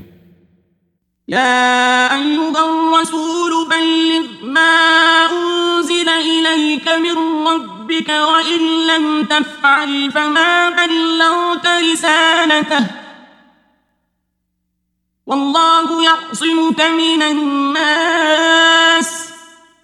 يا أيها الرسول بلغ ما أنزل إليك من ربك وإن لم تفعل فما بلغت رسالته والله يعصمك من الناس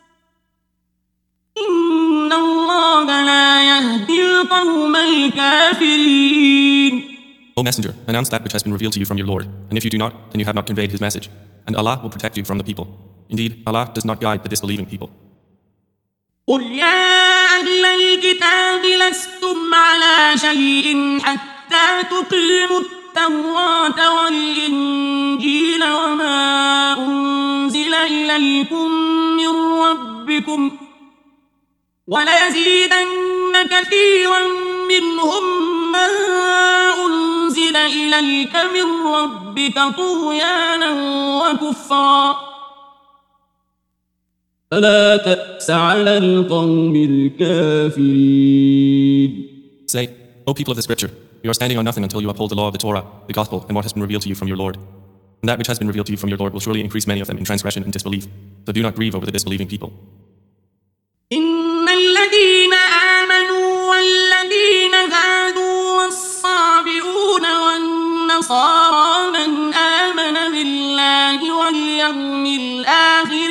إن الله لا يهدي القوم الكافرين. O Messenger, announce that which has been revealed to you from your Lord, and if you do not, then you have not conveyed His message, and Allah will protect you from the people. Indeed, Allah does not guide the disbelieving people. قل يا أهل الكتاب لستم على شيء حتى تقيموا التوراة والإنجيل وما أنزل إليكم من ربكم وليزيدن كثيرا منهم ما أنزل إليك من ربك طغيانا وكفرا فلا تأس على القوم الكافرين. Say, O people of the scripture, you are standing on nothing until you uphold the law of the Torah, the Gospel, and what has been revealed to you from your Lord. And that which has been revealed to you from your Lord will surely increase many of them in transgression and disbelief. So do not grieve over the disbelieving people. إن الذين آمنوا والذين هادوا والصابئون والنصارى من آمن بالله واليوم الآخر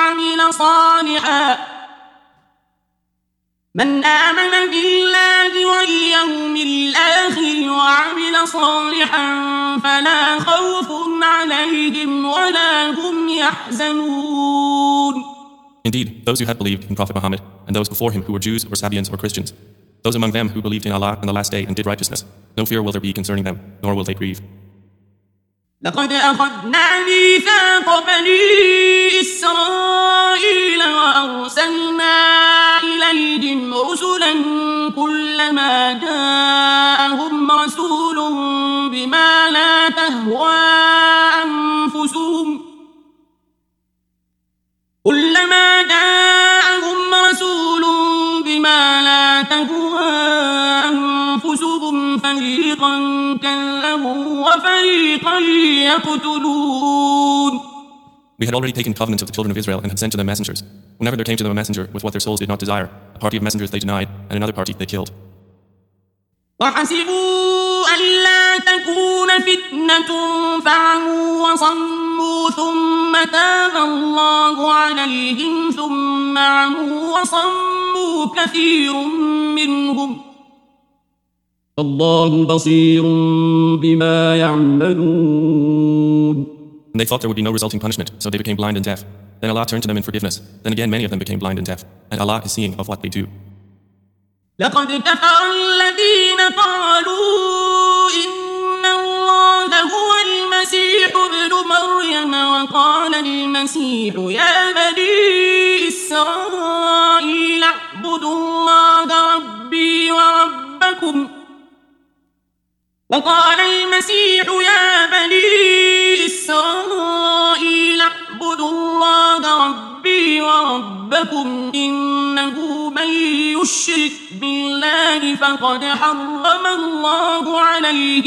وعمل صالحا فلا خوف عليهم ولا هم يحزنون. Indeed, those who had believed in Prophet Muhammad, and those before him who were Jews or Sabians or Christians, those among them who believed in Allah and the last day and did righteousness, no fear will there be concerning them, nor will they grieve. لقد أخذنا ميثاق بني إسرائيل وأرسلنا إليهم رسلا كلما جاءهم رسول بما لا تهوى أنفسهم فريقا كذبوا وفريقا يقتلون. We had already taken covenants of the children of Israel and had sent to them messengers. Whenever there came to them a messenger with what their souls did not desire, a party of messengers they denied, and another party they killed. وحسبوا ألا تكون فتنة فعموا وصموا ثم تاب الله عليهم ثم عموا وصموا كثير منهم الله بصير بما يعملون. And they thought there would be no resulting punishment, so they became blind and deaf. Then Allah turned to them in forgiveness. Then again many of them became blind and deaf. And Allah is seeing of what they do. لقد كفر الذين قالوا إن الله هو المسيح ابن مريم وقال المسيح يا بني إسرائيل اعبدوا الله ربي وربكم وقال المسيح يا بني إسرائيل اعبدوا الله ربي وربكم إنه من يشرك بالله فقد حرم الله عليه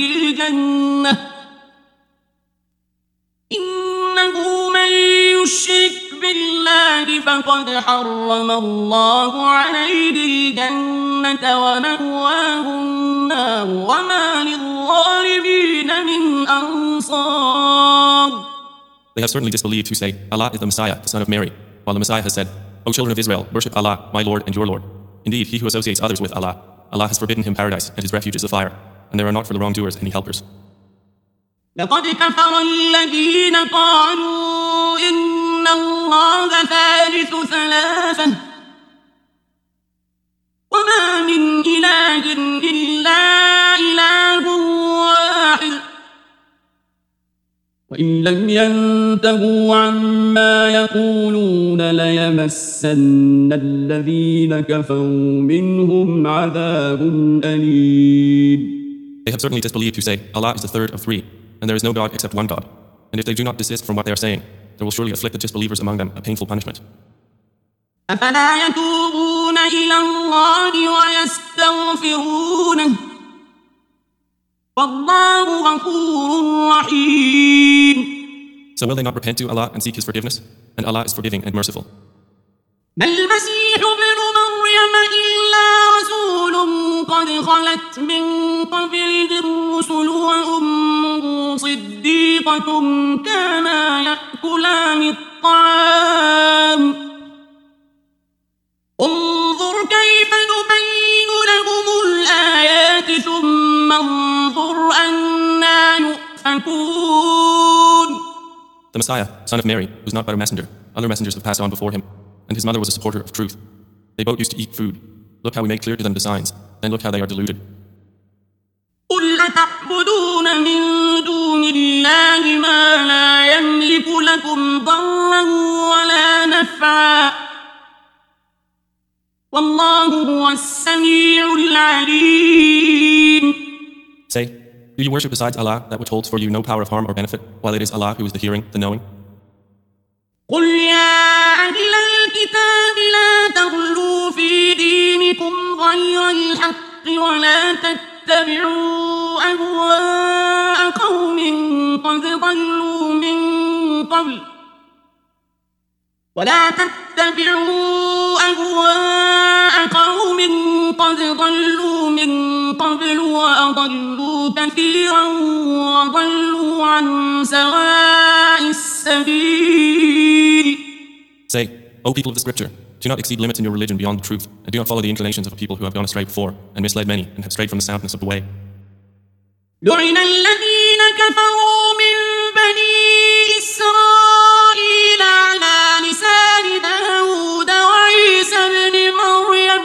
الجنة إنه من يشرك بالله فقد حرم الله عليه الجنة ومأواه النار وما للظالمين من أنصار. They have certainly disbelieved who say, Allah is the Messiah, the son of Mary, while the Messiah has said, O children of Israel, worship Allah, my Lord and your Lord. Indeed, he who associates others with Allah, Allah has forbidden him paradise, and his refuge is the fire, and there are not for the wrongdoers any helpers. لقد كفر الذين قالوا إن الله ثالث ثلاثة وما من إله إلا إله واحد وإن لم ينتهوا عما يقولون ليمسن الذين كفروا منهم عذاب أليم. They have certainly disbelieved who say, Allah is the third of three, and there is no God except one God. And if they do not desist from what they are saying, there will surely afflict the disbelievers among them a painful punishment. أفلا يتوبون إلى الله ويستغفرونه والله غفور رحيم. So will they not repent to Allah and seek His forgiveness? And Allah is forgiving and merciful. ما المسيح ابن مريم إلا رسول قد خلت من قبله الرسل وأمه صديقة كانا يأكلان الطعام انظر كيف نبين لهم الآيات ثم انظر أنى يؤفكون. The Messiah, son of Mary, was not but a messenger. Other messengers have passed on before him, and his mother was a supporter of truth. They both used to eat food. Look how we make clear to them the signs, then look how they are deluded. قل أتعبدون من دون الله ما لا يملك لكم ضرا ولا نفعا والله هو السميع العليم. Say, do you worship besides Allah that which holds for you no power of harm or benefit, while it is Allah who is the hearing, the knowing? قل يا أهل الكتاب لا تغلوا في دينكم غير الحق ولا تتبعوا أهواء قوم قد ضلوا من قبل وأضلوا كثيرا وضلوا عن سواء السبيل. Say, O people of the scripture, do not exceed limits in your religion beyond the truth, and do not follow the inclinations of a people who have gone astray before, and misled many, and have strayed from the soundness of the way. لعن الذين كفروا من بني إسرائيل على لسان داود وعيسى ابن مريم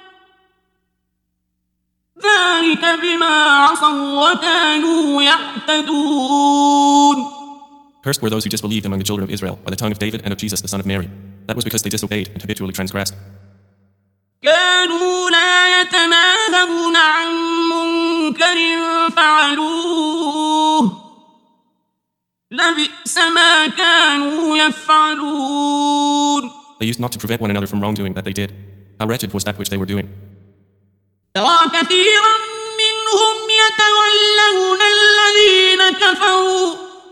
ذلك بما عصوا وكانوا يعتدون. Cursed were those who disbelieved among the children of Israel by the tongue of David and of Jesus the son of Mary. That was because they disobeyed and habitually transgressed. كانوا لا يتناهون عن منكر فعلوه لبئس ما كانوا يفعلون. They used not to prevent one another from wrongdoing that they did. How wretched was that which they were doing. ترى كثيرا منهم يتولون الذين كفروا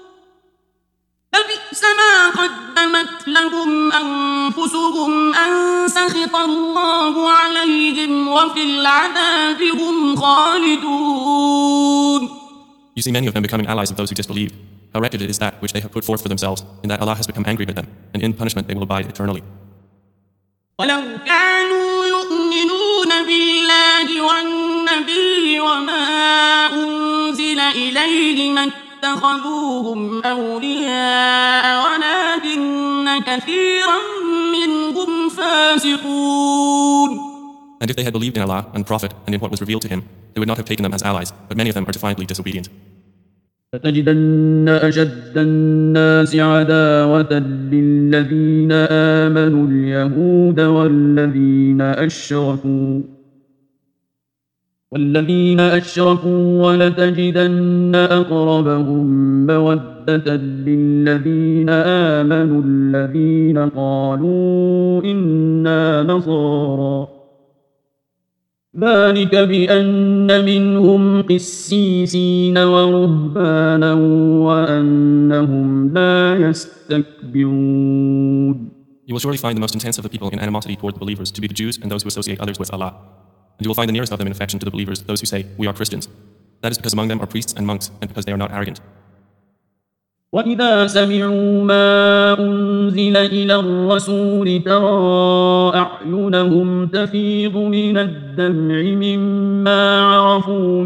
لبئس ما قدمت لهم أنفسهم أن سخط الله عليهم وفي العذاب هم خالدون. You see many of them becoming allies of those who disbelieved. How wretched it is that which they have put forth for themselves, in that Allah has become angry with them, and in punishment they will abide eternally. ولو كانوا يؤمنون بالله والنبي وما أنزل إليه ما اتخذوهم أولياء ولكن كثيرا منهم فاسقون. And if they had believed in Allah and Prophet and in what was revealed to him, they would not have taken them as allies, but many of them are defiantly disobedient. لتجدن أشد الناس عداوة للذين آمنوا اليهود والذين أشركوا ولتجدن أقربهم مودة للذين آمنوا الذين قالوا إنا نصارى ذلك بأن منهم قسيسين ورهبانا وأنهم لا يستكبرون. You will surely find the most intense of the people in animosity toward the believers to be the Jews and those who associate others with Allah. And you will find the nearest of them in affection to the believers, those who say, we are Christians. That is because among them are priests and monks, and because they are not arrogant. وَإِذَا سَمِعُوا مَا أُنزِلَ إِلَى الرَّسُولِ تَرَىٰ أَعْيُنَهُمْ تَفِيضُ مِنَ الدَّمْعِ مِمَّا عَرَفُوا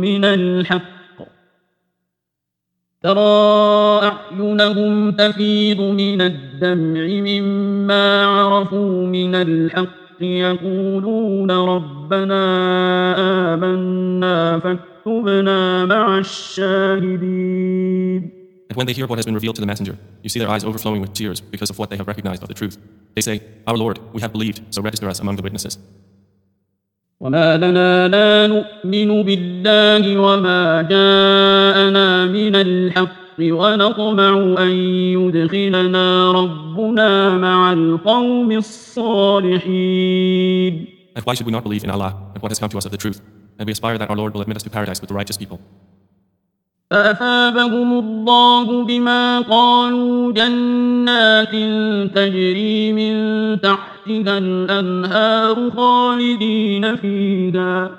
مِنَ الْحَقِّ يَقُولُونَ رَبَّنَا آمَنَّا فَاكْتُبْنَا مَعَ الشَّاهِدِينَ. And when they hear what has been revealed to the messenger, you see their eyes overflowing with tears because of what they have recognized of the truth. They say, Our Lord, we have believed, so register us among the witnesses. وَمَا لَنَا لَا نُؤْمِنُ بِاللَّهِ وَمَا جَاءَنَا مِنَ الْحَقِّ وَنَطْمَعُ أَن يُدْخِلَنَا رَبُّنَا مَعَ الْقَوْمِ الصَّالِحِينَ. And why should we not believe in Allah and what has come to us of the truth? And we aspire that our Lord will admit us to paradise with the righteous people. فأثابهم الله بما قالوا جنات تجري من تحتها الأنهار خالدين فيها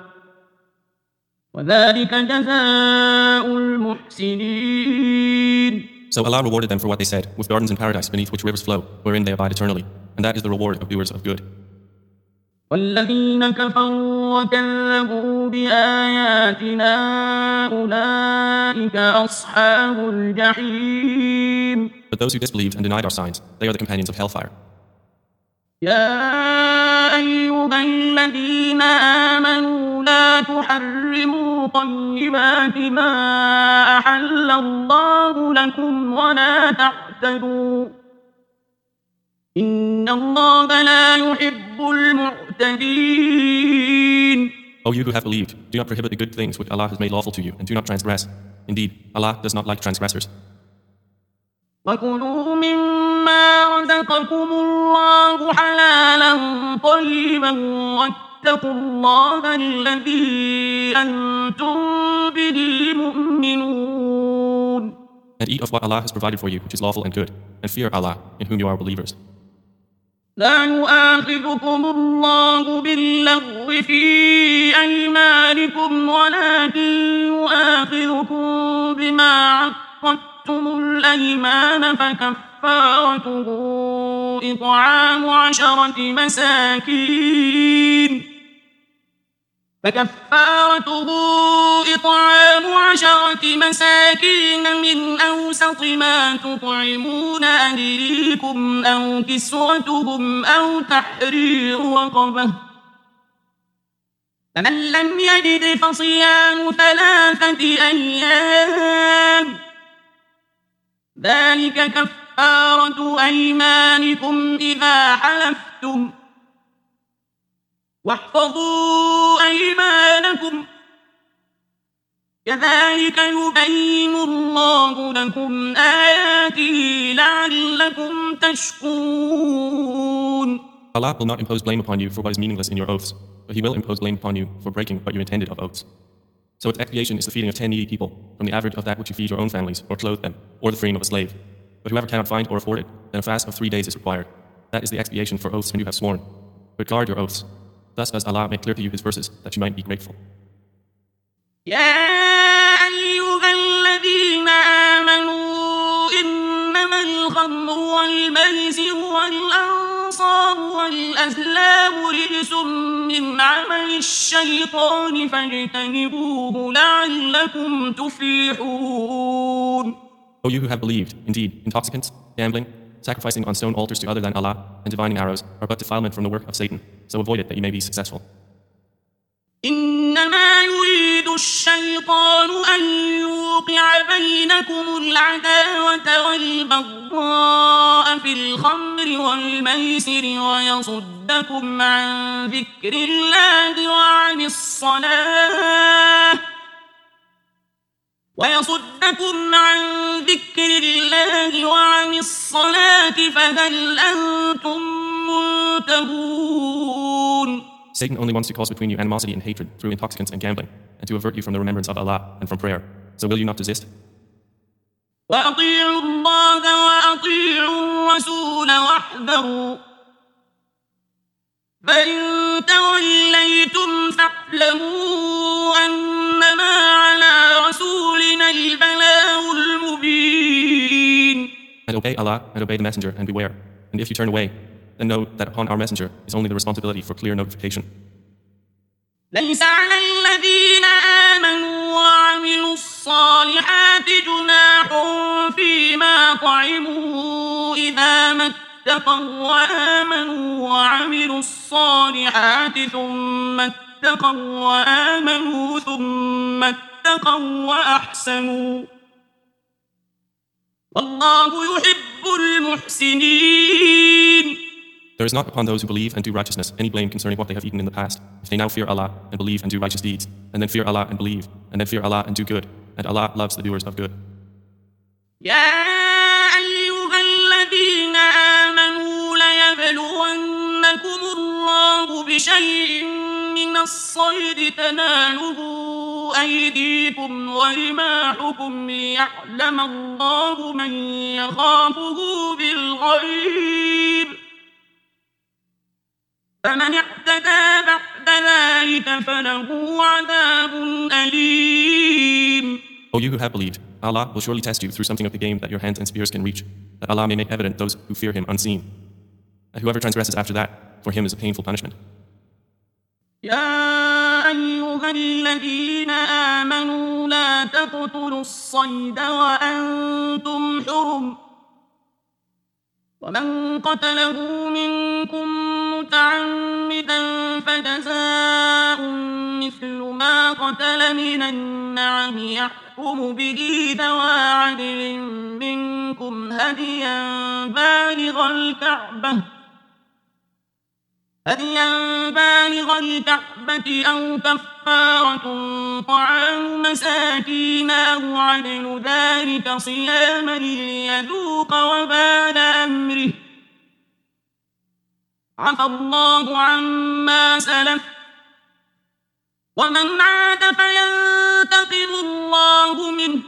وذلك جزاء المحسنين. So Allah rewarded them for what they said, with gardens in paradise beneath which rivers flow, wherein they abide eternally. And that is the reward of doers of good. والذين كفروا وكذبوا بآياتنا أولئك أصحاب الجحيم. But those who disbelieved and denied our signs, they are the companions of hellfire. يا أيها الذين آمنوا لا تحرموا طيبات ما أحل الله لكم ولا تعتدوا إن الله لا يحب المعتدين. O you who have believed, do not prohibit the good things which Allah has made lawful to you, and do not transgress. Indeed, Allah does not like transgressors. وَكُلُوا مِمَّا رَزَقَكُمُ اللَّهُ حَلَالًا طَيِّبًا وَاتَّقُوا اللَّهَ الَّذِي أَنْتُمْ بِهِ مُؤْمِنُونَ. And eat of what Allah has provided for you, which is lawful and good, and fear Allah, in whom you are believers. لا يؤاخذكم الله باللغو في أيمانكم ولكن يؤاخذكم بما عقدتم الأيمان فكفارته إطعام عشرة مساكين من أوسط ما تطعمون أهليكم أو كسوتهم أو تحرير رقبة فمن لم يجد فصيام 3 أيام ذلك كفارة أيمانكم إذا حلفتم واحفظوا أيمانكم كذلك يبين الله لكم آياته لعلكم تشكرون. Allah will not impose blame upon you for what is meaningless in your oaths, but He will impose blame upon you for breaking what you intended of oaths. So its expiation is the feeding of 10 needy people, from the average of that which you feed your own families, or clothe them, or the freeing of a slave. But whoever cannot find or afford it, then a fast of 3 days is required. That is the expiation for oaths when you have sworn. But guard your oaths. Thus does Allah make clear to you His verses, that you might be grateful. يا أيها الذين آمنوا إنما الخمر والميسر والأنصار والأزلام رجس من عمل الشيطان فاجتنبوه لعلكم تفلحون. O you who have believed, indeed, intoxicants, gambling, sacrificing on stone altars to other than Allah, and divining arrows are but defilement from the work of Satan, so avoid it that you may be successful. إنما يريد الشيطان أن يوقع بينكم العداوة والبغضاء في الخمر والميسر ويصدكم عن ذكر الله وعن الصلاة فهل أنتم منتهون. Satan only wants to cause between you animosity and hatred through intoxicants and gambling, and to avert you from the remembrance of Allah and from prayer. So will you not desist? وأطيعوا الله وأطيعوا الرسول واحذروا فإن توليتم فاعلموا أنما على رسولنا البلاغ المبين. And obey Allah and obey the Messenger and beware. And if you turn away, then know that upon our Messenger is only the responsibility for clear notification. ليس على الذين آمنوا وعملوا الصالحات جناح فيما طعموا إذا ما اتقوا وآمنوا وعملوا الصالحات ثم اتقوا وآمنوا ثم اتقوا وأحسنوا والله يحب المحسنين. There is not upon those who believe and do righteousness any blame concerning what they have eaten in the past, if they now fear Allah and believe and do righteous deeds, and then fear Allah and believe, and then fear Allah and do good, and Allah loves the doers of good. يا أيها الذين آمنوا ليبلونكم الله بشيء من الصيد تناله أيديكم ورماحكم ليعلم الله من يخافه بالغيب فمن اعتدى بعد ذلك فله عذاب أليم. O you who have believed, Allah will surely test you through something of the game that your hands and spears can reach, that Allah may make evident those who fear Him unseen. And whoever transgresses after that, for him is a painful punishment. يا أيها الذين آمنوا لا تقتلوا الصيد وأنتم حرم ومن قتله منكم متعمدا فجزاء مثل ما قتل من النعم يحكم به ذوى عدل منكم هديا بالغ الكعبة أو كفارة طعام مساكين أو عدل ذلك صياما ليذوق وبال أمره عفى الله عما سلف ومن عاد فينتقم الله منه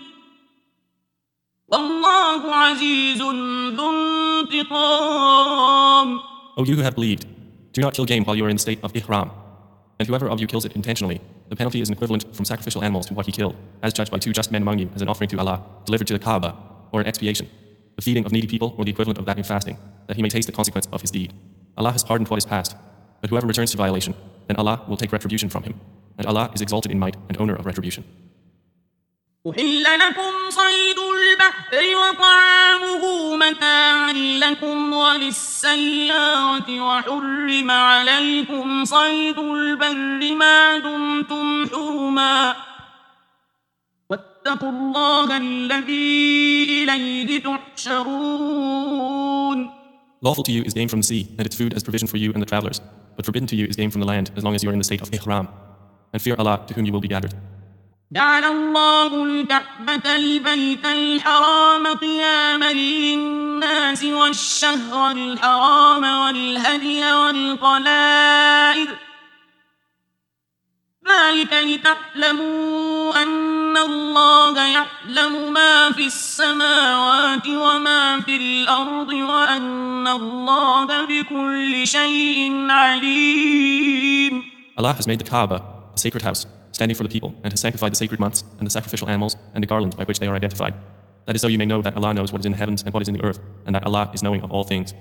والله عزيز ذو انتقام. O you who have believed, do not kill game while you are in the state of ihram. And whoever of you kills it intentionally, the penalty is an equivalent from sacrificial animals to what he killed, as judged by 2 just men among you as an offering to Allah, delivered to the Kaaba, or an expiation, the feeding of needy people or the equivalent of that in fasting, that he may taste the consequence of his deed. Allah has pardoned what is past, but whoever returns to violation, then Allah will take retribution from him, and Allah is exalted in might and owner of retribution. أحل لكم صيد البحر وطعامه متاعا لكم وللسيارة وحرم عليكم صيد البر ما دمتم حرما واتقوا الله الذي إليه تحشرون. Lawful to you is game from the sea, and its food as provision for you and the travelers, but forbidden to you is game from the land as long as you are in the state of ihram. And fear Allah to whom you will be gathered. جعل الله الكعبة البيت الحرام قياما للناس والشهر الحرام والهدي والقلائد ذلك لتعلموا أن الله يعلم ما في السماوات وما في الأرض وأن الله بكل شيء عليم. Allah has made the Kaaba, a sacred house, standing for the people, and has sanctified the sacred months and the sacrificial animals and the garland by which they are identified. That is so you may know that Allah knows what is in the heavens and what is in the earth, and that Allah is knowing of all things.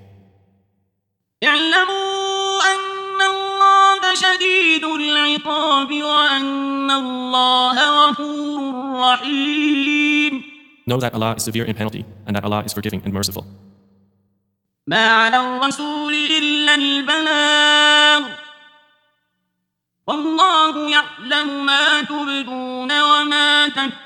اعلموا أن الله شديد العقاب وأن الله غفور رحيم. Know that Allah is severe in penalty, and that Allah is forgiving and merciful. ما على الرسول إلا البلاغ والله يعلم ما تبدون وما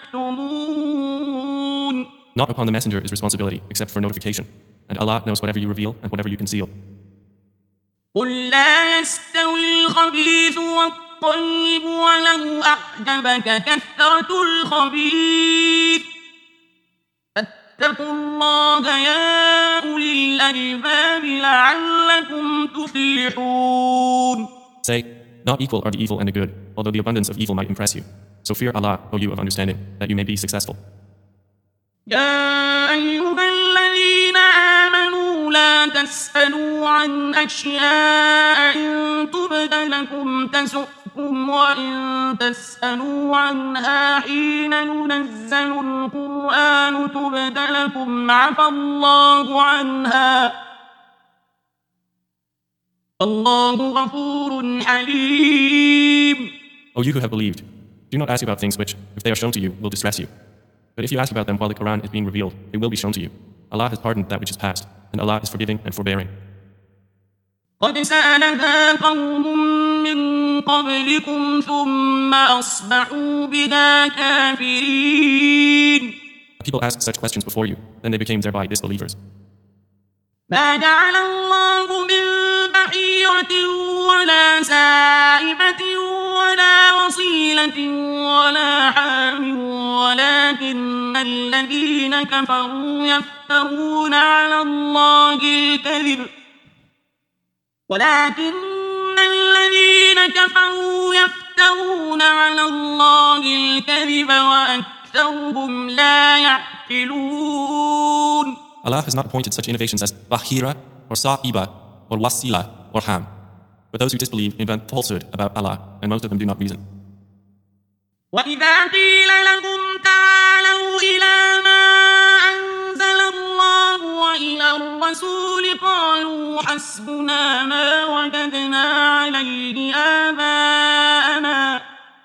تكتمون. Not upon the messenger is responsibility except for notification, and Allah knows whatever you reveal and whatever you conceal. قل لا يستوي الخبيث والطيب ولو أعجبك كثرة الخبيث فاتقوا الله يا أولي الألباب لعلكم تفلحون. Say, Not equal are the evil and the good, although the abundance of evil might impress you. So fear Allah, O you of understanding, that you may be successful. يا أيها الذين آمنوا لا تسألوا عن أشياء إن تبد لكم تسؤكم وإن تسألوا عنها حين ينزل القرآن تبد لكم عفى الله عنها الله غفور حليم. O you who have believed, do not ask about things which, if they are shown to you, will distress you. But if you ask about them while the Quran is being revealed, they will be shown to you. Allah has pardoned that which is past, and Allah is forgiving and forbearing. قد سألها قوم من قبلكم ثم أصبحوا بها كافرين. People asked such questions before you, then they became thereby disbelievers. ما جعل الله من بحيرة ولا سائبة ولا وصيلة ولا حام ولكن الذين كفروا يفترون على الله الكذب وأكثرهم لا يعقلون. Allah has not appointed such innovations as Bahira or Sa'iba or Wasila or Ham. But those who disbelieve invent falsehood about Allah, and most of them do not reason. وَإِذَا قِيلَ لَهُمْ تَعَالَوْا إِلَى مَا أَنزَلَ اللَّهُ وَإِلَى الرَّسُولِ قَالُوا حَسْبُنَا مَا وَجَدْنَا عَلَيْهِ آبَاءَنَا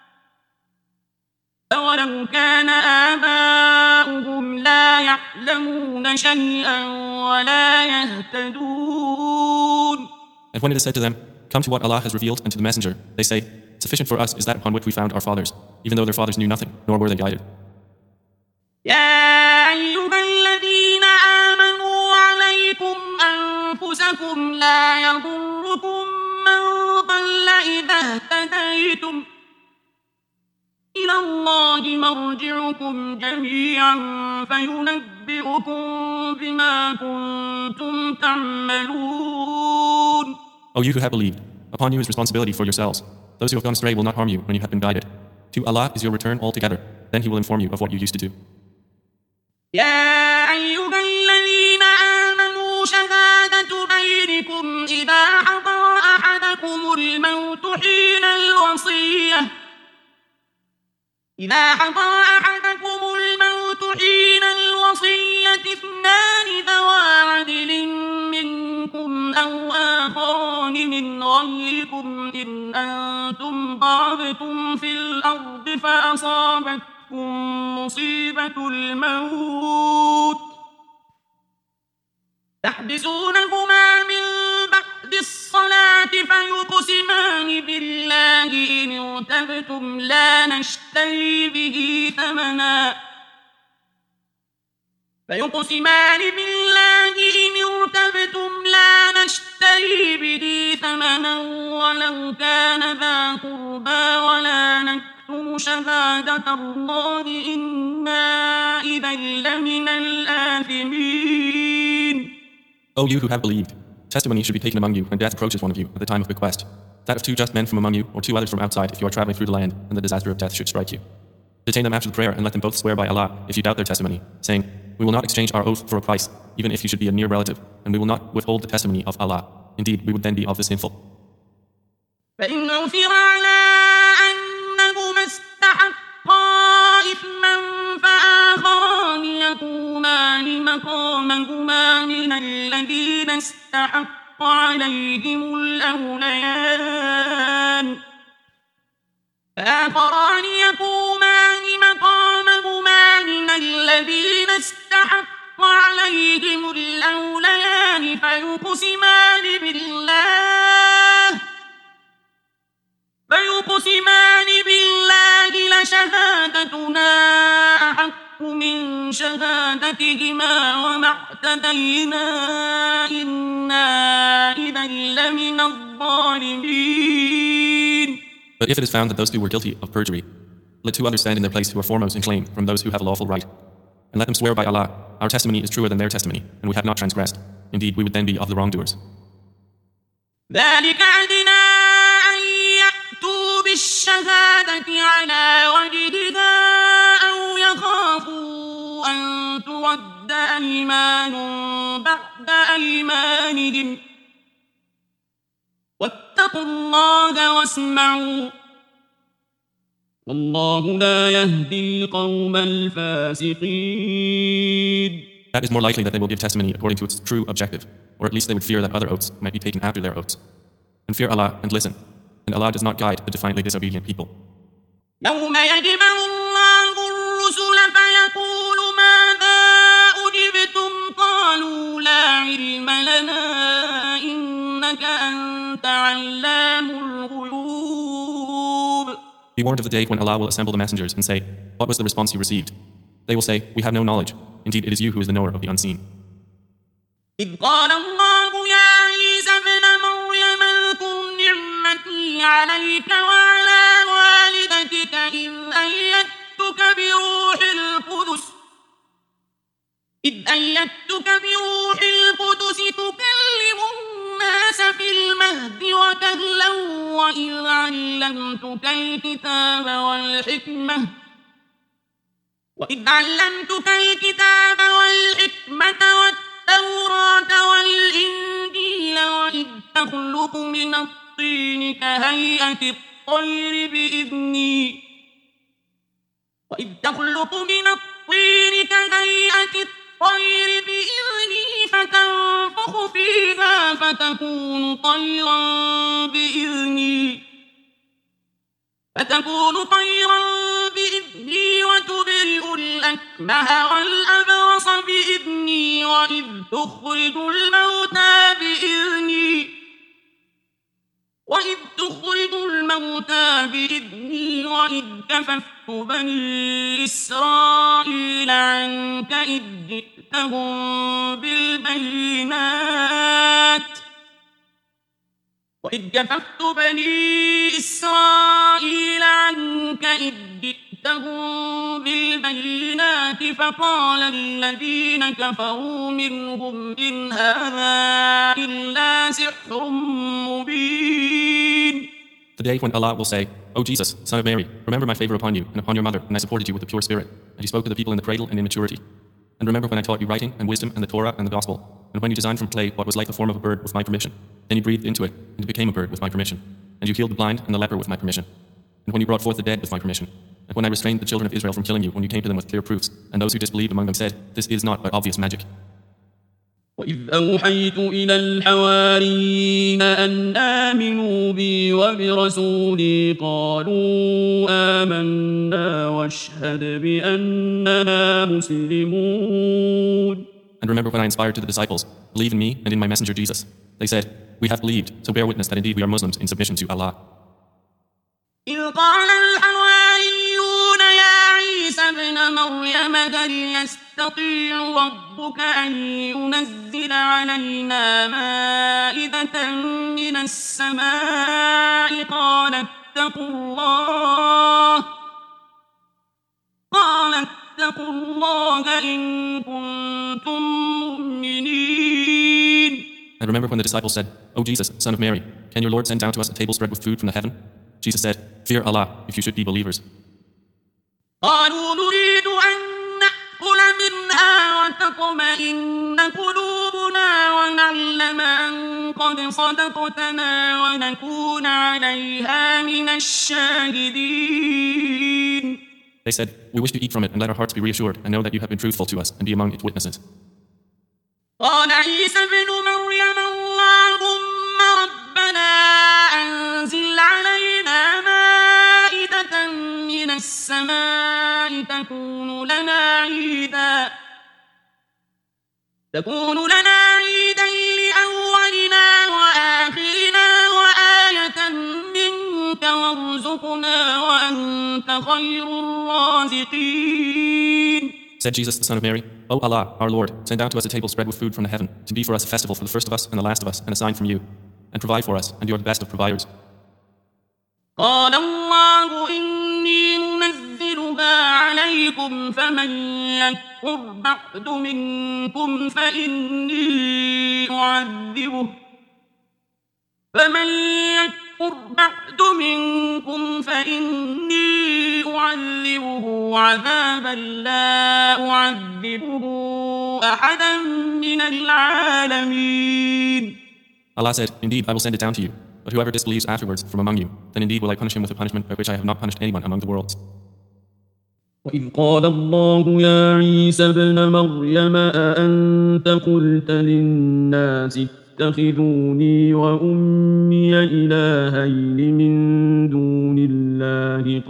أَوَلَوْ كَانَ آبَاؤُهُمْ لَا يَعْلَمُونَ شَيْئًا وَلَا يَهْتَدُونَ. And when it is said to them, come to what Allah has revealed and to the Messenger, they say, sufficient for us is that upon which we found our fathers, even though their fathers knew nothing, nor were they guided. يا أيها الذين آمنوا عليكم أنفسكم لا يضركم من ضل إذا اهتديتم إلى الله مرجعكم جميعا فينبئكم بما كنتم تعملون. O you who have believed, upon you is responsibility for yourselves. Those who have gone astray will not harm you when you have been guided. To Allah is your return altogether. Then He will inform you of what you used to do. يا أيها الذين آمنوا شهادة بينكم إذا حضر أحدكم الموت حين الوصية اثنان ذوى عدل منكم أو آخران من غيركم إن أنتم ضربتم في الأرض فأصابتكم مصيبة الموت تحبسونهما من بعد الصلاة فيقسمان بالله إن ارتبتم لا نشتري به ثمنا ولو كان ذا قربى ولا نكتم شهادة الله إنا إذا لمن الآثمين. O you who have believed, testimony should be taken among you when death approaches one of you at the time of bequest, that of two just men from among you or two others from outside if you are traveling through the land and the disaster of death should strike you. Detain them after the prayer and let them both swear by Allah if you doubt their testimony, saying, we will not exchange our oath for a price, even if you should be a near relative, and we will not withhold the testimony of Allah. Indeed, we would then be of the sinful. فإن عثر على أنهما استحقا إثما فآخران يقومان مقامهما من الذين استحق عليهم الأوليان فيقسمان بالله لشهادتنا أحق من شهادتهما وما اعتدينا إنا إذا لمن الظالمين. But if it is found that those two were guilty of perjury, let two others stand in their place who are foremost in claim from those who have a lawful right. And let them swear by Allah, our testimony is truer than their testimony, and we have not transgressed. Indeed, we would then be of the wrongdoers. ذلك أدنى أن بالشهادة على وجهها أو يخافوا أن ترد أيمان بعد أيمانهم واتقوا الله واسمعوا والله لا يهدي القوم الفاسقين. That is more likely that they will give testimony according to its true objective, or at least they would fear that other oaths might be taken after their oaths. And fear Allah and listen, and Allah does not guide the defiantly disobedient people. يوم يجمع الله الرسل فيقول ماذا أجبتم قالوا لا علم لنا إنك أنت علام الغيوب. Be warned of the day when Allah will assemble the messengers and say, what was the response you received? They will say, we have no knowledge. Indeed, it is you who is the knower of the unseen. إذ قال الله يا عيسى ابن مريم اذكر نعمتي عليك وعلى والدتك إذ أيدتك بروح القدس تكلم الناس في المهد وكهلا وإذ علمتك الكتاب والحكمة والتوراة والإنجيل وإذ تخلق من الطين كهيئة الطير بإذني فتنفخ فيها فتكون طيرا بإذني وتبرئ الأكمه والأبرص بإذني وإذ تخرج الموتى بإذني وإذ كففت بني إسرائيل عنك إذ جئتهم بالبينات فقال الذين كفروا منهم إن هذا إلا سحر مبين. The day when Allah will say, O Jesus, son of Mary, remember my favor upon you and upon your mother, and I supported you with the pure spirit, and you spoke to the people in the cradle and in maturity. And remember when I taught you writing and wisdom and the Torah and the Gospel, and when you designed from clay what was like the form of a bird with my permission. Then you breathed into it, and it became a bird with my permission. And you healed the blind and the leper with my permission. And when you brought forth the dead with my permission. And when I restrained the children of Israel from killing you when you came to them with clear proofs, and those who disbelieved among them said, this is not but obvious magic. وإذ أوحيت إلى الحواريين أن آمنوا بي وبرسولي قالوا آمنا واشهد بأننا مسلمون. And remember when I inspired to the disciples, believe in me and in my messenger Jesus. They said, we have believed, so bear witness that indeed we are Muslims in submission to Allah. إذ قال الحواريون يا عيسى ابن مريم هل يستطيع ربك أن ينزل علينا مائدة من السماء قال اتقوا الله إن كنتم مؤمنين. And remember when the disciples said, O Jesus, son of Mary, can your Lord send down to us a table spread with food from the heaven? Jesus said, fear Allah if you should be believers. قالوا نريد أن نأكل منها وتطمئن قلوبنا ونعلم أن قد صدقتنا ونكون عليها من الشاهدين. They said, we wish to eat from it and let our hearts be reassured and know that you have been truthful to us and be among its witnesses. قال عيسى ابن مريم اللهم ربنا أنزل علينا مائدة من السماء تكون لنا عيدا لأولنا وآخرنا وآية منك وارزقنا وأنت خير الرازقين. Said Jesus, the son of Mary, O Allah, our Lord, send down to us a table spread with food from the heaven, to be for us a festival for the first of us and the last of us, and a sign from you, and provide for us, and you are the best of providers. قال الله إني منزلها عليكم فمن يكفر بعد منكم فإني أعذبه بعد منكم فإني أعذبه عذابا لا أعذبه أحدا من العالمين. Allah said, Indeed, I will send it down to you. But whoever disbelieves afterwards from among you, then indeed will I punish him with a punishment by which I have not punished anyone among the worlds. وإذ قال الله يا عيسى ابن مريم أأنت قلت للناس اتخذوني وأمي إلهين من دون الله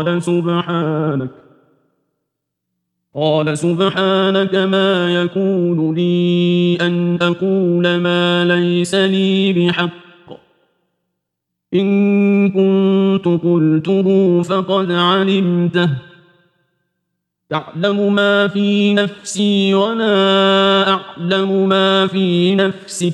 قال سبحانك ما يكون لي أن أقول ما ليس لي بحق إن كنت قلته فقد علمته تعلم ما في نفسي ولا أعلم ما في نفسك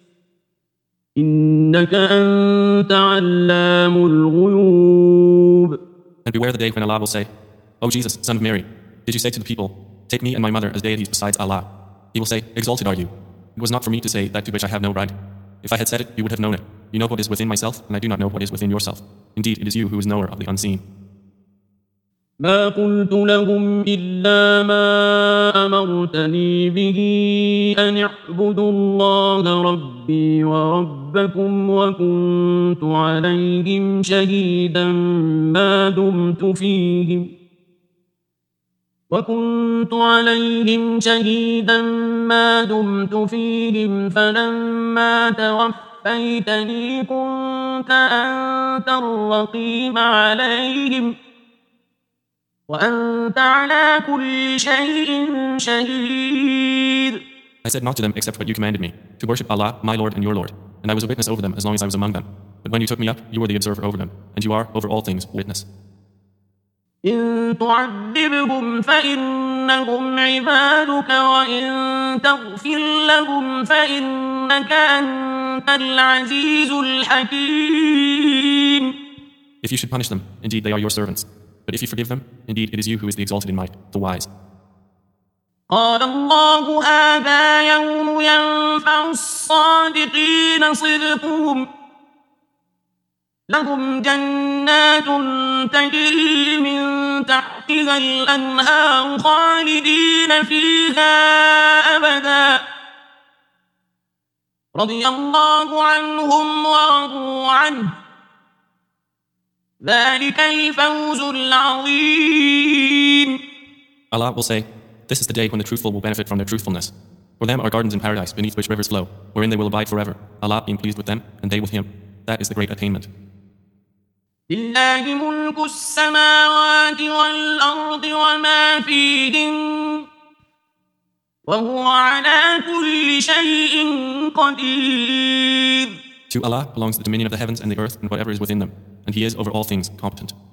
إنك أنت علام الغيوب. And beware the day when Allah will say, O Jesus, son of Mary, did you say to the people, take me and my mother as deities besides Allah? He will say, exalted are you. It was not for me to say that to which I have no right. If I had said it, you would have known it. You know what is within myself, and I do not know what is within yourself. Indeed, it is you who is knower of the unseen. ما قلت لهم إلا ما أمرتني به أن اعبدوا الله ربي وربكم وكنت عليهم شهيدا ما دمت فيهم فلما توفيتني كنت أنت الرقيب عليهم وأنت على كل شيء شهيد. I said not to them except what you commanded me, to worship Allah, my Lord and your Lord, and I was a witness over them as long as I was among them. But when you took me up, you were the observer over them, and you are, over all things, witness. إن تعذبهم فإنهم عبادك وإن تغفر لهم فإنك أنت العزيز الحكيم. If you should punish them, indeed they are your servants. But if you forgive them, indeed it is you who is the exalted in might, the wise. قال الله هذا يوم ينفع الصادقين صدقهم لهم جنات تجري من تحتها الأنهار خالدين فيها أبدا رضي الله عنهم ورضوا عنه ذلك الفوز العظيم. Allah will say, this is the day when the truthful will benefit from their truthfulness. For them are gardens in paradise beneath which rivers flow, wherein they will abide forever, Allah being pleased with them, and they with Him. That is the great attainment. لله ملك السماوات والأرض وما فيهن وهو على كل شيء قدير. To Allah belongs the dominion of the heavens and the earth and whatever is within them, and He is over all things competent.